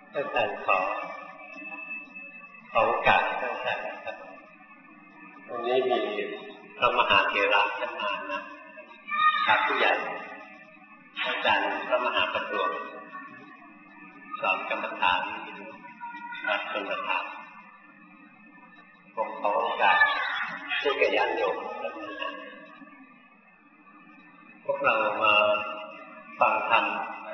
ท่านอาจารย์ขอโอกาสท่านอาจารย์ครับวันนี้มีพระมหาเถระท่านมานะครับผู้ใหญ่อาจารย์พระมหาประจวบสอนกรรมฐานวัดชนประทานผมขอโอกาสช่วยแก่ญาติโยมพวกเรามาฟังธรรม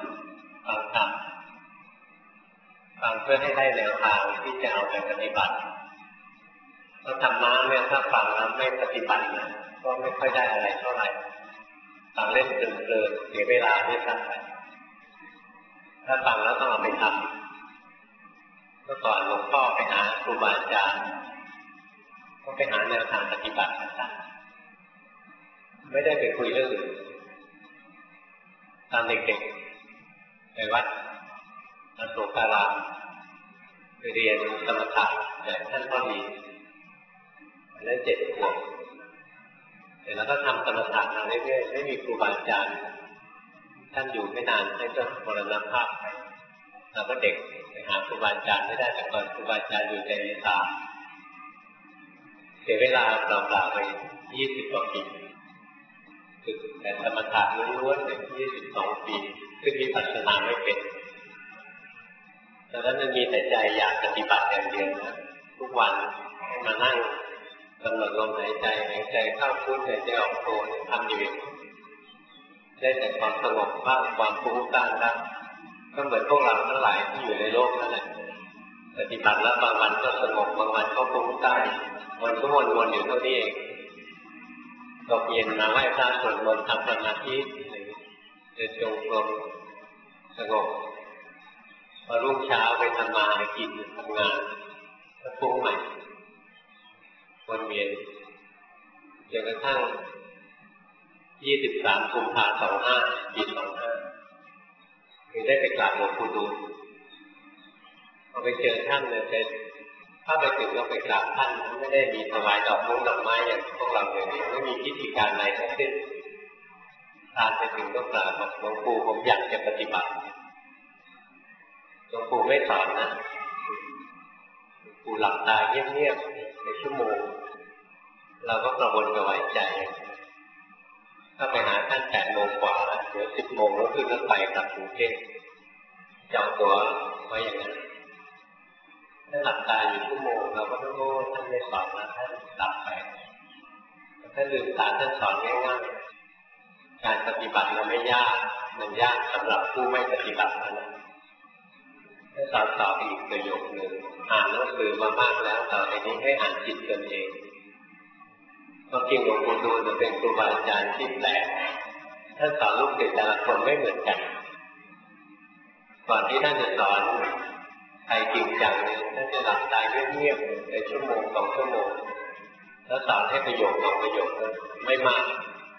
ฟังเพื่อให้ได้แนวทางที่จะเอาไปปฏิบัติเพราะธรรมะเนี่ยถ้าฟังแล้วไม่ปฏิบัตินะก็ไม่ค่อยได้อะไรเท่าไหร่ฟังเล่นเพลินเสียเวลาไม่สั้นไปถ้าฟังแล้วต้องเอาไปทำเมื่อก่อนหลวงพ่อไปหาครูบาอาจารย์ก็ไปหาแนวทางปฏิบัติต่างๆไม่ได้ไปคุยเรื่องอื่นตอนเด็กๆไปวัดอโศการามไปเรียนสมถะจากท่านพ่อดีเล่น7 ขวบแต่แล้วก็ทำสมถะมาเรื่อยๆไม่มีครูบาอาจารย์ท่านอยู่ไม่นานท่านก็มรณภาพไปเราก็เด็กไปหาครูบาอาจารย์ไม่ได้แต่ก่อนครูบาอาจารย์อยู่ในอีสานเสียเวลาเปล่าๆไป20 กว่าปีฝึกแต่สมถะล้วนๆเลย22 ปีซึ่งวิปัสสนาไม่เป็นตอนนั้นมันมีแต่ใจอยากปฏิบัติอย่างเดียวนะทุกวันมานั่งกำหนดลมหายใจเข้าพุทหายใจออกโททำอยู่ได้แต่ความสงบบ้างความฟุ้งซ่านบ้างก็เหมือนพวกเราทั้งหลายที่อยู่ในโลกนั่นแหละปฏิบัติแล้วบางวันก็สงบบางวันก็ฟุ้งซ่านวันก็วนๆอยู่เท่านี้เองตกเย็นมาไหว้พระสวดมนต์ทำสมาธิเดินจงกรมสงบพอรุ่งเช้าไปทำมาหากินทำงานก็ฟุ้งใหม่วนเวียนจนกระทั่ง23 กุมภาพันธ์ 25 ปี 25ถึงได้ไปกราบหลวงปู่ดูลพอไปเจอท่านเลยถ้าไปถึงก็ไปกราบท่านไม่ได้มีถวายดอกไม้อย่างพวกเราอย่างนี้ไม่มีพิธีการอะไรทั้งสิ้นตามไปถึงก็กราบบอกหลวงปู่ผมอยากจะปฏิบัติหลวงปู่ไม่สอนนะหลวงปู่หลับตาเงียบๆในชั่วโมงเราก็กระวนกระวายใจถ้าไปหาท่าน8 โมงกว่าเดี๋ยว10 โมงแล้วขึ้นรถไฟกลับกรุงเทพจองตั๋วไว้อย่างนั้นถ้าหลับตาอยู่ชั่วโมงเราก็ต้องรู้ท่านไม่สอนนะท่านหลับไปถ้าลืมตาท่านสอนง่ายๆการปฏิบัติเราไม่ยากมันยากสำหรับผู้ไม่ปฏิบัตินะถ้าสอนต่ออีกประโยคนึงอ่านหนังสือมามากแล้วต่อไปนี้ให้อ่านจิตตนเองก็จริงหลวงปู่ดูลจะเป็นครูบาอาจารย์ที่แปลกท่านสอนลูกศิษย์แต่ละคนไม่เหมือนกันก่อนที่ท่านจะสอนใครจริงจังเนี่ยท่านจะหลับตาเงียบๆในชั่วโมง2 ชั่วโมงแล้วสอนให้ประโยค2 ประโยคไม่มาก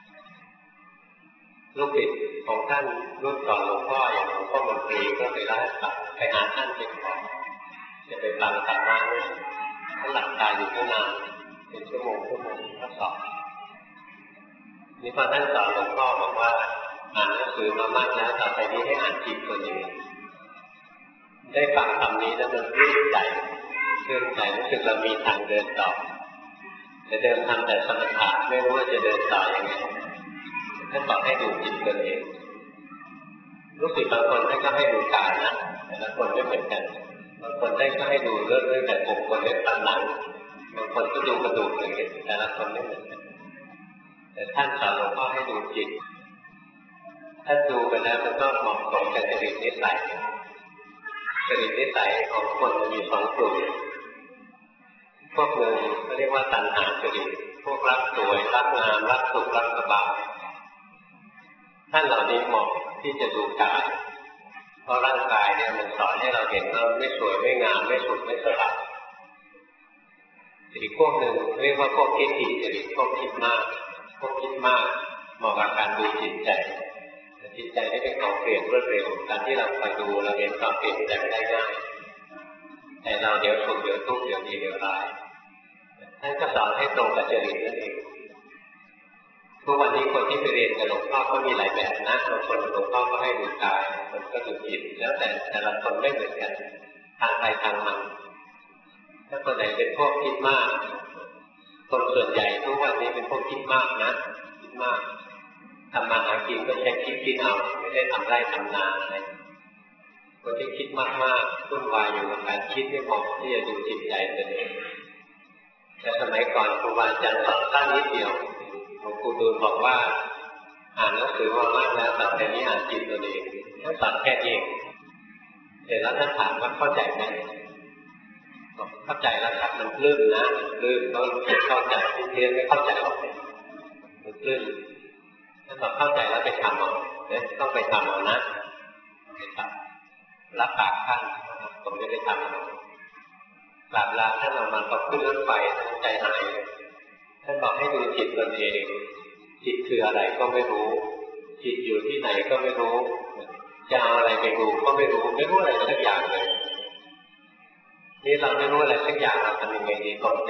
ลูกศิษย์ของท่านรุ่นก่อนหลวงพ่ออย่างหลวงพ่อมนตรีก็ไปได้ไปหาท่านเป็นของจะไปฟังธรรมะเนี่ยท่านหลับตาอยู่ไม่นานเป็นชั่วโมงก็สอนนี่พอท่านสอนหลวงพ่อบอกว่าอ่านหนังสือมามากแล้วต่อไปนี้ให้อ่านจิตตัวเองได้ฟังคำนี้แล้วมันรื่นใจรู้สึกเรามีทางเดินต่อแต่เดิมทำแต่สมถะไม่รู้ว่าจะเดินต่อยังไงท่านบอกให้ดูจิตตัวเองลูกศิษย์บางคนท่านก็ให้ดูกายนะแต่ละคนไม่เหมือนกันบางคนท่านก็ให้ดูเรื่องแต่ผมคนเล็กตันหลังบางคนก็ดูกระดูกอย่างนี้แต่ละคนไม่เหมือนกันแต่ท่านสอนหลวงพ่อให้ดูจิตถ้าดูไปแล้วมันก็เหมาะสมกับจริตนิสัยของคนมันมี2 กลุ่มพวกหนึ่งเขาเรียกว่าตัณหาจริตพวกรักสวยรักงามรักสุขรักสบายท่านเหล่านี้เหมาะที่จะดูกายเพราะร่างกายเนี่ยมันสอนให้เราเห็นว่าไม่สวยไม่งามไม่สุขไม่สบายอีกพวกหนึ่งเรียกว่าพวกทิฏฐิจริตพวกคิดมากเหมาะกับการดูจิตใจจิตใจที่เป็นของเปลี่ยนรวดเร็วการที่เราไปดูเราเห็นความเปลี่ยนแปลงได้ง่ายแต่เราเดี๋ยวสุขเดี๋ยวทุกข์เดี๋ยวดีเดี๋ยวร้ายท่านก็สอนให้ตรงกับจริตนั่นเองทุกวันนี้คนที่ไปเรียนกับหลวงพ่อก็มีหลายแบบนะบางคนหลวงพ่อก็ให้ดูกายคนก็ดูจิตแล้วแต่ละคนไม่เหมือนกันทางใครทางมันถ้าคนไหนเป็นพวกคิดมากคนส่วนใหญ่ทุกวันนี้เป็นพวกคิดมากนะคิดมากทำมาหากินก็ใช้คิดเอาไม่ได้ทำไร่ทำนาอะไรคนที่คิดมากๆวุ่นวายอยู่กับการคิดไม่พอที่จะดูจิตใจตัวเองแต่สมัยก่อนครูบาอาจารย์สอนสั้นนิดเดียวหลวงปู่ดูลบอกว่าอ่านหนังสือมามากแล้วแต่ในนี้อ่านจิตตัวเองท่านสอนแค่นี้เองเสร็จแล้วท่านถามว่าเข้าใจไหมบอกเข้าใจแล้วครับมันปลื้มนะปลื้มต้องเข้าใจที่เรียนไม่เข้าใจหรอกมันปลื้มท่านบอกเข้าใจแล้วไปทำเอาเนี่ยต้องไปทำเอานะไปทำรับปากท่านผมจะไปทำเอากราบลาท่านออกมาก็ขึ้นรถไฟใจหายท่านบอกให้ดูจิตตนเองจิตคืออะไรก็ไม่รู้จิตอยู่ที่ไหนก็ไม่รู้จะเอาอะไรไปดูก็ไม่รู้อะไรสักอย่างเลยนี่เราไม่รู้อะไรสักอย่างเราทำยังไงดีตกใจ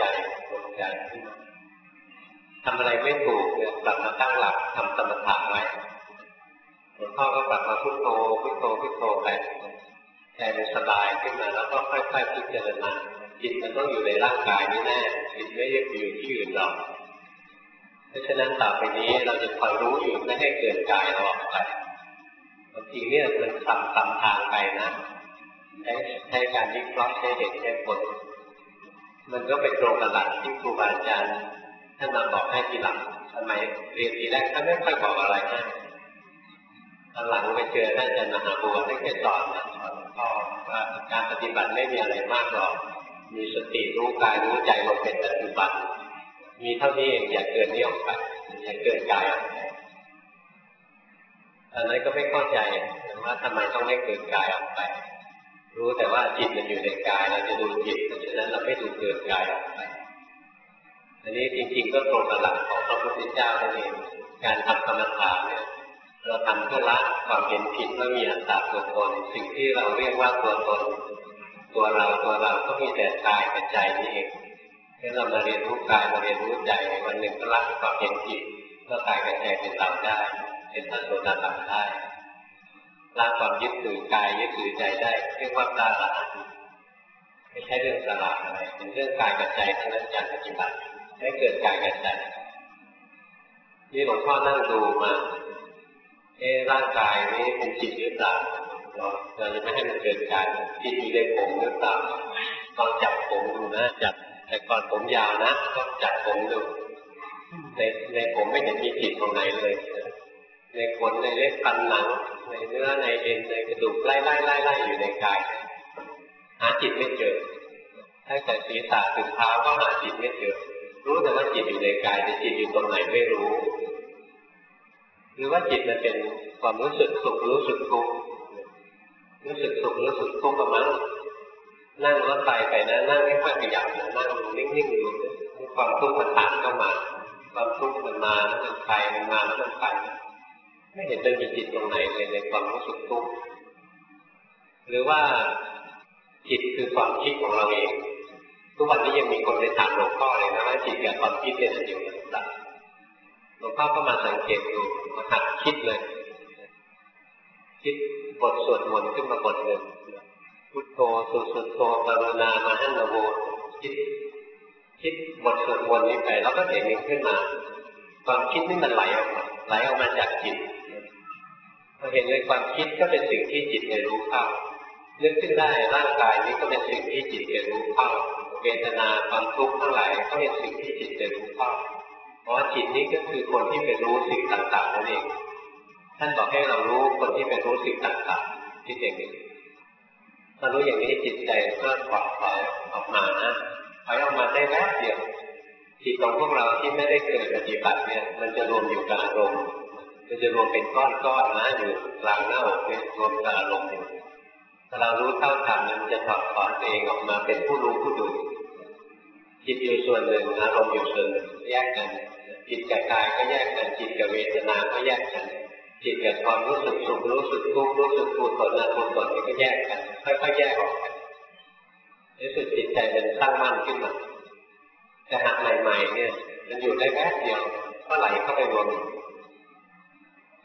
ทำอะไรไม่ถูกเนี่ยกลับมาตั้งหลักทำสมถะไว้หลวงพ่อก็กลับมาพุทโธไปใจมันสบายขึ้นมาแล้วก็ค่อยๆพิจารณาจิตมันต้องอยู่ในร่างกายนี่แน่จิตไม่ได้อยู่ที่อื่นหรอกเพราะฉะนั้นต่อไปนี้เราจะคอยรู้อยู่ไม่ให้เกินกายเราออกไปบางทีเนี่ยมันต่ำทางไปนะใช้การวิเคราะห์ใช้เหตุใช้ผลมันก็ไปตรงกับหลักที่ครูบาอาจารย์ท่านมาบอกให้ทีหลังทำไมเรียนทีแรกท่านไม่ค่อยบอกอะไรให้ตอนหลังไปเจอท่านอาจารย์มหาบัวท่านก็สอนพ่อว่าการปฏิบัติไม่มีอะไรมากหรอกมีสติรู้กายรู้ใจลงเป็นปัจจุบันมีเท่านี้เองอย่าเกินนี้ออกไปอย่าเกินกายออกไปตอนนั้นก็ไม่เข้าใจว่าทำไมต้องไม่เกินกายออกไปรู้แต่ว่าจิตมันอยู่ในกายเราจะดูจิตเพราะฉะนั้นเราไม่ดูเกินกายออกไปอันนี้จริงๆก็ตรงกับหลักของพระพุทธเจ้านั่นเองการทำกรรมฐานเนี่ยเราทำเพื่อละความเห็นผิดว่ามีอัตตาตัวตนสิ่งที่เราเรียกว่าตัวตนตัวเราก็มีแต่กายกับใจนี่เองให้เรามาเรียนรู้กายมาเรียนรู้ใจวันหนึ่งก็ละความเห็นผิดก็กายกับใจเป็นเราได้เป็นพระโสดาบันได้ละความยึดถือกายยึดถือใจได้เรียกว่าพระอรหันต์ไม่ใช่เรื่องสลาดอะไรเป็นเรื่องกายกับใจทั้งนั้นการปฏิบัติให้เกิดกายกับใจนี่หลวงพ่อนั่งดูมาร่างกายนี้เป็นจิตหรือเปล่าเราจะไม่ให้มันเกิดกายจิตอยู่ในผมหรือเปล่าลองจับผมดูนะจับแต่ก่อนผมยาวนะก็จับผมดูในผมไม่เห็นมีจิตตรงไหนเลยในขนในเล็บฟันหนังในเนื้อในเอ็นในกระดูกไล่อยู่ในกายหาจิตไม่เจอตั้งแต่ศีรษะถึงเท้าก็หาจิตไม่เจอรู้แต่ว่าจิตอยู่ในกายแต่จิตอยู่ตรงไหนไม่รู้หรือว่าจิตมันเป็นความรู้สึกสุขรู้สึกทุกข์รู้สึกสุขรู้สึกทุกข์ประมาณนั่งรถไฟไปนะนั่งไม่ค่อยขยับนะนั่งนิ่งๆอยู่ความทุกข์มันผ่านเข้ามาความทุกข์มันมาแล้วมันไปมันมาแล้วมันไปไม่เห็นมันมีจิตตรงไหนเลยในความรู้สึกทุกข์หรือว่าจิตคือความคิดของเราเองทุกวันนี้ยังมีคนไปถามหลวงพ่อเลยนะว่าจิตกับความคิดเป็นอันเดียวกันหรือเปล่าหลวงพ่อก็มาสังเกตดูมาหัดคิดเลยคิดบทสวดมนต์ขึ้นมาบทหนึ่งพุทโธสุโธกรุณามหันโวคิดบทสวดมนต์นี้ไปแล้วก็เห็นมันขึ้นมาความคิดนี่มันไหลออกมาจากจิตเราเห็นเลยความคิดก็เป็นสิ่งที่จิตเรียนรู้เข้านึกขึ้นได้ร่างกายนี้ก็เป็นสิ่งที่จิตเรียนรู้เข้าเวทนาความทุกข์ทั้งหลายก็เป็นสิ่งที่จิตเรียนรู้เข้าเพราะจิตนี้ก็คือคนที่ไปรู้สิ่งต่างๆนั่นเองท่านบอกให้เรารู้คนที่ไปรู้สิ่งต่างๆที่อย่างนี้ถ้ารู้อย่างนี้จิตใจก็ปลอดภัยออกมานะถอยออกมาได้แวบเดียวจิตของพวกเราที่ไม่ได้เกิดปฏิบัติเนี่ยมันจะรวมอยู่กับอารมณ์มันจะรวมเป็นก้อนๆนะอยู่กลางหน้าอกเนี่ยรวมกับอารมณ์ถ้าเรารู้เท่าทันมันจะถอดถอนตัวเองออกมาเป็นผู้รู้ผู้ดูจิตอยู่ส่วนหนึ่งอารมณ์อยู่ส่วนหนึ่งแยกกันจิตกับกายก็แยกกันจิตกับเวทนาก็แยกกันจิตกับความรู้สึกสุขรู้สึกทุกข์รู้สึกกุศลอกุศลนี่ก็แยกกันค่อยๆแยกออกกันรู้สึกจิตใจเป็นตั้งมั่นขึ้นมาแต่หากใหม่ๆเนี่ยมันอยู่ได้แค่เดียวก็ไหลเข้าไปรวม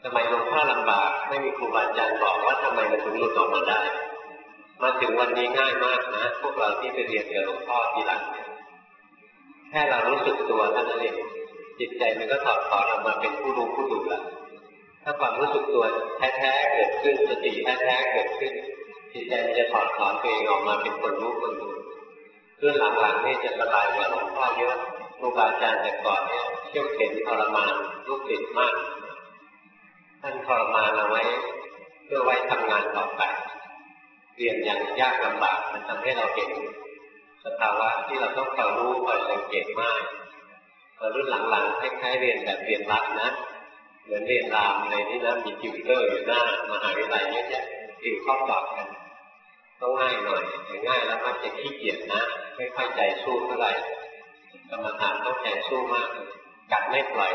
สมัยหลวงพ่อลำบากไม่มีครูบาอาจารย์บอกว่าทำไมมันถึงหลุดออกมาได้มาถึงวันนี้ง่ายมากนะพวกเราที่ไปเรียนกับหลวงพ่อทีหลังแค่เรารู้สึกตัวเท่านั้นเองจิตใจมันก็ถอดถอนออกมาเป็นผู้รู้ผู้ดูแล้วถ้าความรู้สึกตัวแท้ๆเกิดขึ้นสติแท้ๆเกิดขึ้นจิตใจมันจะถอดถอนตัวเองออกมาเป็นคนรู้คนดูเรื่องหลังๆนี่จะสบายกว่าหลวงพ่อเยอะครูบาอาจารย์แต่ก่อนเนี่ยเขี่ยวเข็นทรมานลูกศิษย์มากท่านทรมานเอาไว้เพื่อไว้ทำงานต่อไปเรียนอย่างยากลำบากมันทำให้เราเห็นสภาวะที่เราต้องคอยรู้คอยสังเกตมากรุ่นหลังๆคล้ายๆเรียนแบบเรียนรัดนะเหมือนเรียนรามอะไรนี่นะมีติวเตอร์อยู่หน้ามหาวิทยาลัยเยอะแยะติวข้อสอบกันต้องง่ายหน่อยง่ายแล้วมักจะขี้เกียจนะไม่ค่อยใจสู้เท่าไหร่กรรมฐานต้องใจสู้มากกัดไม่ปล่อย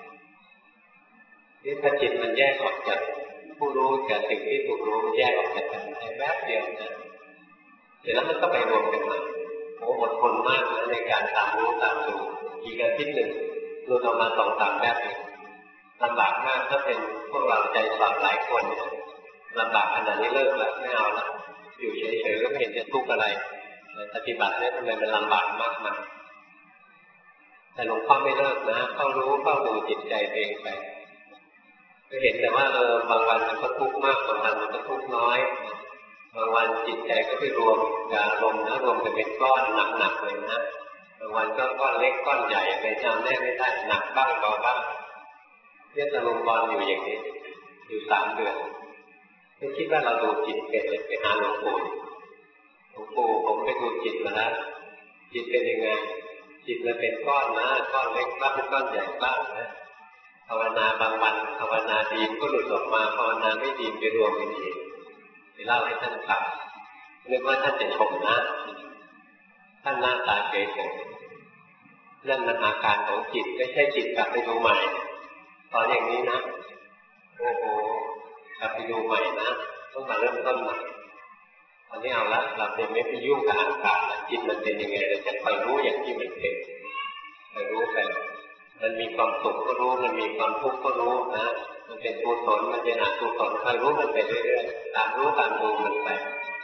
นี่ถ้าจิตมันแยกออกจากผู้รู้กับสิ่งที่ถูกรู้แยกออกจากกันแป๊บเดียวนะเสร็จแล้วมันก็ไปรวมกันใหม่โอ้อดทนมากนะในการตามรู้ตามดูอีกอาทิตย์หนึ่งหลุดออกมา2-3แบบเองลำบากมากถ้าเป็นพวกเราใจสอบหลายคนลำบากขนาดนี้เลิกแล้วไม่เอาละอยู่เฉยๆก็ไม่เห็นจะทุกข์อะไรปฏิบัติเนี่ยทำไมมันลำบากมากมายแต่หลวงพ่อไม่เลิกนะเข้ารู้เข้าดูจิตใจเองไปก็เห็นแต่ว่าบางวันมันก็ทุกข์มากบางวันมันก็ทุกข์น้อยบางวันจิตใจก็ไปรวมกับอารมณ์นะรวมกันเป็นก้อนหนักๆเลยนะบางวันก็ก้อนเล็กก้อนใหญ่ไปจำแน่ไม่ได้หนักบ้างเบาบ้างเรียกอารมณ์บอลอยู่อย่างนี้อยู่3 เดือนไม่คิดว่าเราดูจิตเป็นเลยไปหาหลวงปู่ผมไปดูจิตมาแล้วจิตเป็นยังไงจิตมันเป็นก้อนนะก้อนเล็กบ้างก้อนใหญ่บ้างนะภาวนาบางวันภาวนาดีก็หลุดออกมาภาวนาไม่ดีไปรวมกันอีกไปเล่าให้ท่านฟังนึกว่าท่านจะชมนะท่านหน้าตาเฉยๆนั่นมันอาการของจิตไม่ใช่จิตกลับไปดูใหม่ตอนอย่างนี้นะโอ้โหกลับไปดูใหม่นะต้องมาเริ่มต้นใหม่ตอนนี้เอาละเราจะไม่ไปยุ่งกับอาการจิตมันเป็นยังไงเราจะคอยรู้อย่างที่มันเป็นคอยรู้ไปมันมีความสุขก็รู้มันมีความทุกข์ก็รู้นะมันเป็นกุศลมันเป็นอกุศลคอยรู้มันไปเรื่อยๆตามรู้ตามดูมันไป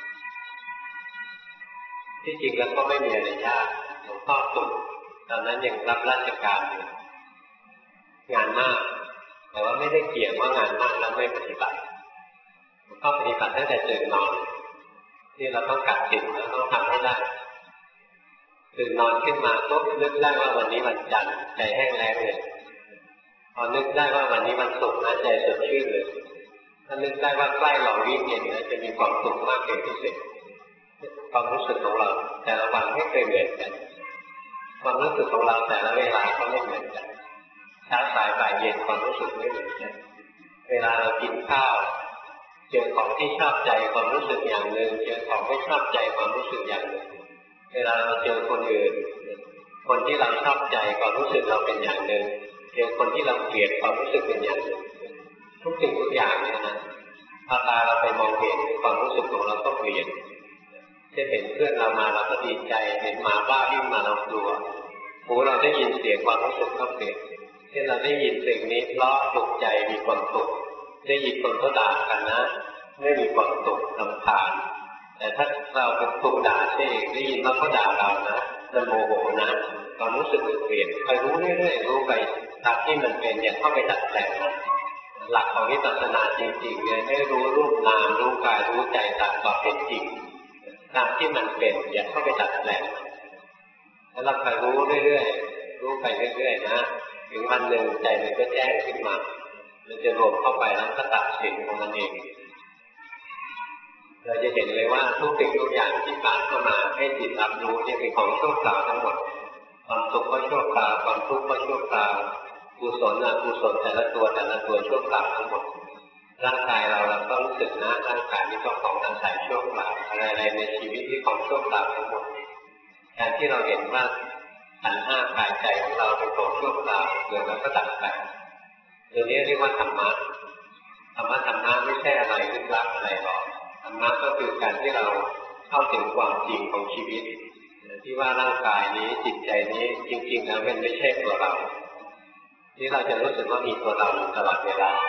ที่จริงแล้วก็ไม่มีอะไรยากหลวงพ่อฝึกตอนนั้นยังรับราชการอยู่งานมากแต่ว่าไม่ได้เกี่ยงว่างานมากแล้วไม่ปฏิบัติหลวงพ่อปฏิบัติตั้งแต่ตื่นนอนที่เราต้องกัดจิตแล้วต้องทำให้ได้ตื่นนอนขึ้นมาปุ๊บนึกได้ว่าวันนี้วันจันทร์ใจแห้งแล้งเลยพอนึกได้ว่าวันนี้วันศุกร์นะใจสดชื่นเลยถ้านึกได้ว่าใกล้หล่อวิ่งเย็นนะจะมีความสุขมากเป็นพิเศษความรู้สึกของเราแต่ละวันไม่เคยเหมือนกันความรู้สึกของเราแต่ละเวลาก็ไม่เหมือนกันเช้าสายบ่ายเย็นความรู้สึกไม่เหมือนกันเวลาเรากินข้าวเจอของที่ชอบใจความรู้สึกอย่างหนึ่งเจอของไม่ชอบใจความรู้สึกอย่างหนึ่งเวลาเราเจอคนอื่นคนที่เราชอบใจความรู้สึกเราเป็นอย่างหนึ่งเจอคนที่เราเกลียดความรู้สึกเป็นอย่างหนึ่งทุกสิ่งทุกอย่างเนี่ยนะพอตาเราไปมองเห็นความรู้สึกของเราก็เปลี่ยนเช่นเห็นเพื่อนเรามาเราก็ดีใจเห็นหมาบ้าวิ่งมาเรากลัวหูเราได้ยินเสียงความรู้สึกก็เปลี่ยนเช่นเราได้ยินสิ่งนี้เพราะตกใจมีความสุขได้ยินคนเขาด่ากันนะไม่มีความสุขรำคาญแต่ถ้าเราเป็นถูกด่าเช่ได้ยินว่าเขาด่าเรานะมันโมโหนะความรู้สึกเปลี่ยนไปรู้เรื่อยๆรู้ไปตามที่มันเป็นอย่าเข้าไปดัดแปลงมันหลักของวิปัสสนาจริงๆเลยให้รู้รูปนามรู้กายรู้ใจตามความเป็นจริงตามที่มันเป็นอย่าเข้าไปดัดแปลงแล้วเราไปรู้เรื่อยๆรู้ไปเรื่อยๆนะถึงวันหนึ่งใจมันก็แจ้งขึ้นมามันจะรวมเข้าไปแล้วก็ตัดสินของมันเองเราจะเห็นเลยว่าทุกสิ่งทุกอย่างที่ผ่านเข้ามาให้จิตรับรู้เนี่ยเป็นของชั่วคราวทั้งหมดความสุขก็ชั่วคราวความทุกข์ก็ชั่วคราวกุศลอกุศลแต่ละตัวชั่วคราวทั้งหมดร่างกายเราก็รู้สึกนะร่างกายนี้ก็ของอาศัยชั่วคราวอะไรในชีวิตที่ของชั่วคราวทั้งหมดการที่เราเห็นว่าขันธ์ห้ากายใจของเราเป็นของชั่วคราวเดี๋ยวเราก็ดับไปเดี๋ยวนี้เรียกว่าธรรมะไม่ใช่อะไรลึกลับอะไรหรอกธรรมะก็คือการที่เราเข้าถึงความจริงของชีวิตที่ว่าร่างกายนี้จิตใจนี้จริงๆแล้วมันไม่ใช่ตัวเราที่เราจะรู้สึกว่ามีตัวเราตลอดเวลา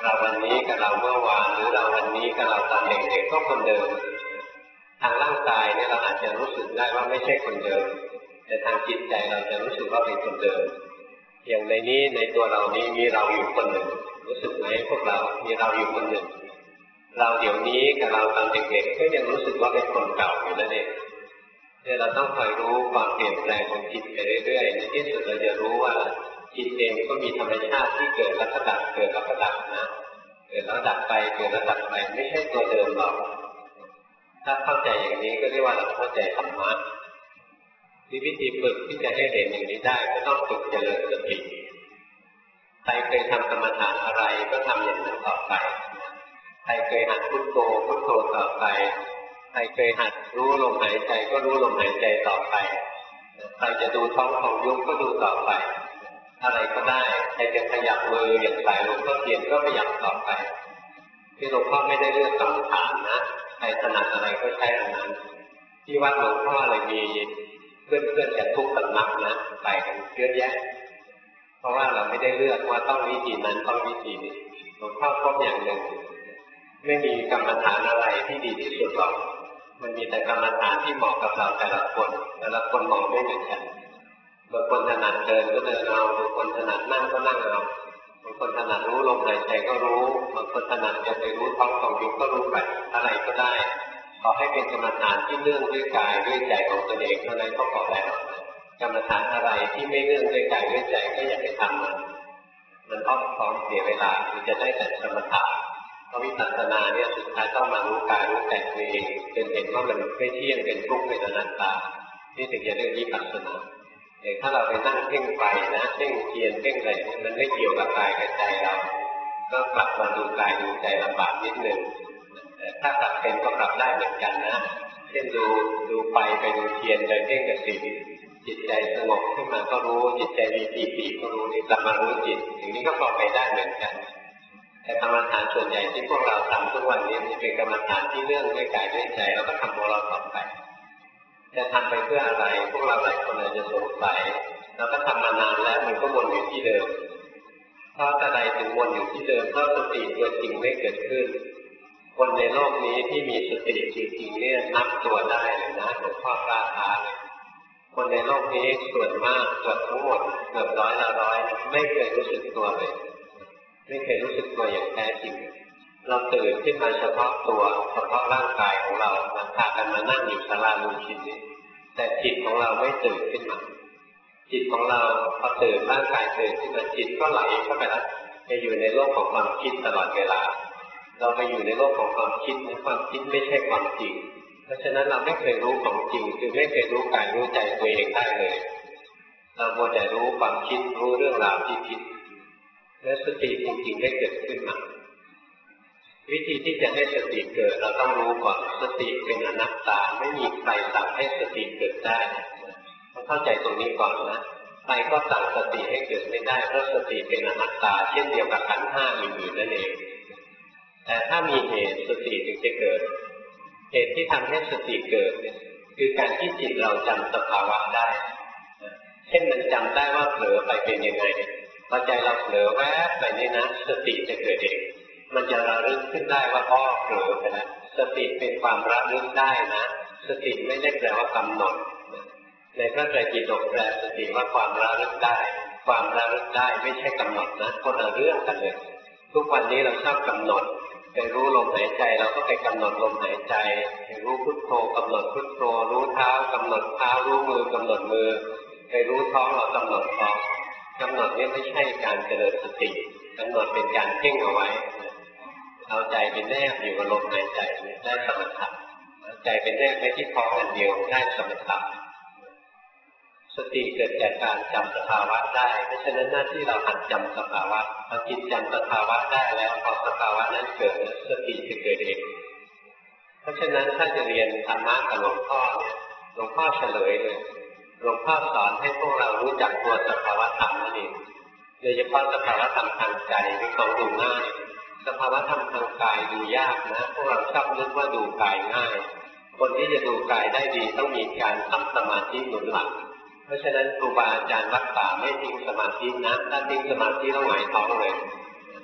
เราวันนี้กับเราเมื่อวานหรือเราวันนี้กับเราตอนเด็กๆก็คนเดิมทางร่างกายเนี่ยเราอาจจะรู้สึกได้ว่าไม่ใช่คนเดิมแต่ทางจิตใจเราจะรู้สึกว่าเป็นคนเดิมอย่างในนี้ในตัวเรานี้มีเราอยู่คนหนึ่งรู้สึกไหมพวกเรามีเราอยู่คนหนึ่งเราเดี๋ยวนี้กับเราตอนเด็กๆก็ยังรู้สึกว่าเป็นคนเก่าอยู่นั่นเองเนี่ยเราต้องคอยรู้ความเปลี่ยนแปลงของจิตไปเรื่อยๆในที่สุดเราจะรู้ว่าจิตเองก็มีธรรมชาติที่เกิดแล้วก็ดับเกิดแล้วก็ดับนะเกิดแล้วดับไปเกิดแล้วดับไปไม่ใช่ตัวเดิมหรอกถ้าเข้าใจอย่างนี้ก็เรียกว่าเราเข้าใจธรรมะที่วิธีฝึกที่จะให้เห็นอย่างนี้ได้ก็ต้องฝึกเจริญสติใครเคยทำกรรมฐานอะไรก็ทำอย่างนั้นต่อไปใครเคยหัดพุทโธพุทโธต่อไปใครเคยหัดรู้ลมหายใจก็รู้ลมหายใจต่อไปใครจะดูท้องของยุบก็ดูต่อไปอะไรก็ได้ใครจะขยับมืออย่างสายหลวงพ่อเทียนก็ขยับต่อไปที่หลวงพ่อไม่ได้เลือกกรรมฐานนะใครถนัดอะไรก็ใช้อันนั้นที่วัดหลวงพ่อเลยมีเพื่อนๆกันทุกสำนักนะไปกันเยอะแยะเพราะว่าเราไม่ได้เลือกว่าต้องวิธีนั้นต้องวิธีนี้หลวงพ่อพบอย่างหนึ่งไม่มีกรรมฐานอะไรที่ดีที่สุดหรอกมันมีแต่กรรมฐานที่เหมาะกับเราแต่ละคนเหมาะไม่เหมือนกันบางคนถนัดเดินก็เดินเอาบางคนถนัดนั่งก็นั่งเอาบางคนถนัดรู้ลมหายใจก็รู้บางคนถนัดจะไปรู้ท้องของยุบก็รู้ไปอะไรก็ได้ขอให้เป็นกรรมฐานที่เนื่องด้วยกายด้วยใจของตนเองเท่านั้นก็พอแล้วกรรมฐานอะไรที่ไม่เนื่องด้วยกายด้วยใจก็อย่าไปทำมันอ้อมค้อมเสียเวลามันจะได้แต่สมถะเพราะวิปัสสนาเนี่ยสุดท้ายต้องมารู้กายรู้ใจตัวเองจนเห็นว่ามันไม่เที่ยงเป็นทุกข์เป็นอนัตตานี่ถึงจะเรียกวิปัสสนาแต่ถ้าเราไปนั่งเพ่งไฟนะเพ่งเทียนเพ่งอะไรมันไม่เกี่ยวกับกายกับใจเราก็กลับมาดูกายดูใจลำบากนิดนึงแต่ถ้ากลับเป็นก็กลับได้เหมือนกันนะเช่นดูไฟไปดูเทียนไปเพ่งกับสิ่งจิตใจสงบขึ้นมาก็รู้จิตใจมีปีติก็รู้นี่กลับมารู้จิตอย่างนี้ก็พอไปได้เหมือนกันแต่กรรมฐานส่วนใหญ่ที่พวกเราทำทุกวันนี้มันเป็นกรรมฐานที่เรื่องด้วยกายด้วยใจแล้วก็ทำของเราต่อไปจะทำไปเพื่ออะไรพวกเราหลายคนอาจจะสงสัยเราก็ทำมานานแล้วมันก็วนอยู่ที่เดิมเพราะอะไรถึงวนอยู่ที่เดิมเพราะสติตัวจริงไม่เกิดขึ้นคนในโลกนี้ที่มีสติจริงๆเนี่ยนับตัวได้เลยนะหลวงพ่อกล้าท้าเลยคนในโลกนี้ส่วนมากเกือบทั้งหมดเกือบร้อยละร้อยไม่เคยรู้สึกตัวเลยไม่เคยรู้สึกตัวอย่างแท้จริงเราตื่นขึ้นมาเฉพาะตัวเฉพาะร่างกายของเราพากันมานั่งอยู่ศาลาลุมพินีแต่จิตของเราไม่ตื่นขึ้นมาจิตของเราพอตื่นร่างกายตื่นขึ้นมาจิตก็ไหลเข้าไปแล้วไปอยู่ในโลกของความคิดตลอดเวลาเราไปอยู่ในโลกของความคิดความคิดไม่ใช่ความจริงเพราะฉะนั้นเราไม่เคยรู้ของจริงคือไม่เคยรู้กายรู้ใจตัวเองได้เลยเราโมแต่รู้ความคิดรู้เรื่องราวที่คิดและสติจริงๆได้เกิดขึ้นมาวิธีที่จะให้สติเกิดเราต้องรู้ก่อนสติเป็นอนัตตาไม่มีใครสั่งให้สติเกิดได้ต้องเข้าใจตรงนี้ก่อนนะใครก็สั่งสติให้เกิดไม่ได้เพราะสติเป็นอนัตตาเช่นเดียวกับขันธ์ห้าอื่นๆนั่นเองแต่ถ้ามีเหตุสติถึงจะเกิดเหตุที่ทำให้สติเกิดคือการที่จิตเราจำสภาวะได้เช่นมันจำได้ว่าเผลอไปเป็นยังไงพอใจเราเผลอแวบไปนี่นะสติจะเกิดเองมันจะระลึกขึ้นได้ว่าอ้อเผลอไปแล้วสติเป็นความระลึกได้นะสติไม่ได้แปลว่ากำหนดในพระไตรปิฎกแปลสติว่าความระลึกได้ความระลึกได้ไม่ใช่กำหนดนะคนละเรื่องกันเลยทุกวันนี้เราชอบกำหนดไปรู้ลมหายใจเราก็ไปกำหนดลมหายใจไปรู้พุทโธกำหนดพุทโธรู้เท้ากำหนดเท้ารู้มือกำหนดมือไปรู้ท้องเรากำหนดท้องกำหนดนี้ไม่ใช่การเจริญสติกำหนดเป็นการเพ่งเอาไว้เอาใจเป็นแนบอยู่กับลมหายใจได้สมถะใจเป็นแนบไว้ที่ท้องอันเดียวได้สมถะสติเกิดจากการจำสภาวะได้เพราะฉะนั้นหน้าที่เราหัดจำสภาวะพอจิตจำสภาวะได้แล้วพอสภาวะนั้นเกิดสติจะเกิดเองเพราะฉะนั้นถ้าจะเรียนธรรมะกับหลวงพ่อเนี่ยหลวงพ่อเฉลยเลยหลวงพ่อสอนให้พวกเรารู้จักตัวสภาวะธรรมนั่นเองโดยเฉพาะสภาวะธรรมทางใจเป็นของดูง่ายสภาวะธรรมทางกายดูยากนะพวกเราชอบนึกว่าดูกายง่ายคนที่จะดูกายได้ดีต้องมีการทำสมาธิหนุนหลังเพราะฉะนั้นครูบาอาจารย์รักษาไม่ทิ้งสมาธินะถ้าทิ้งสมาธิต้องหงายท้องเลยถ้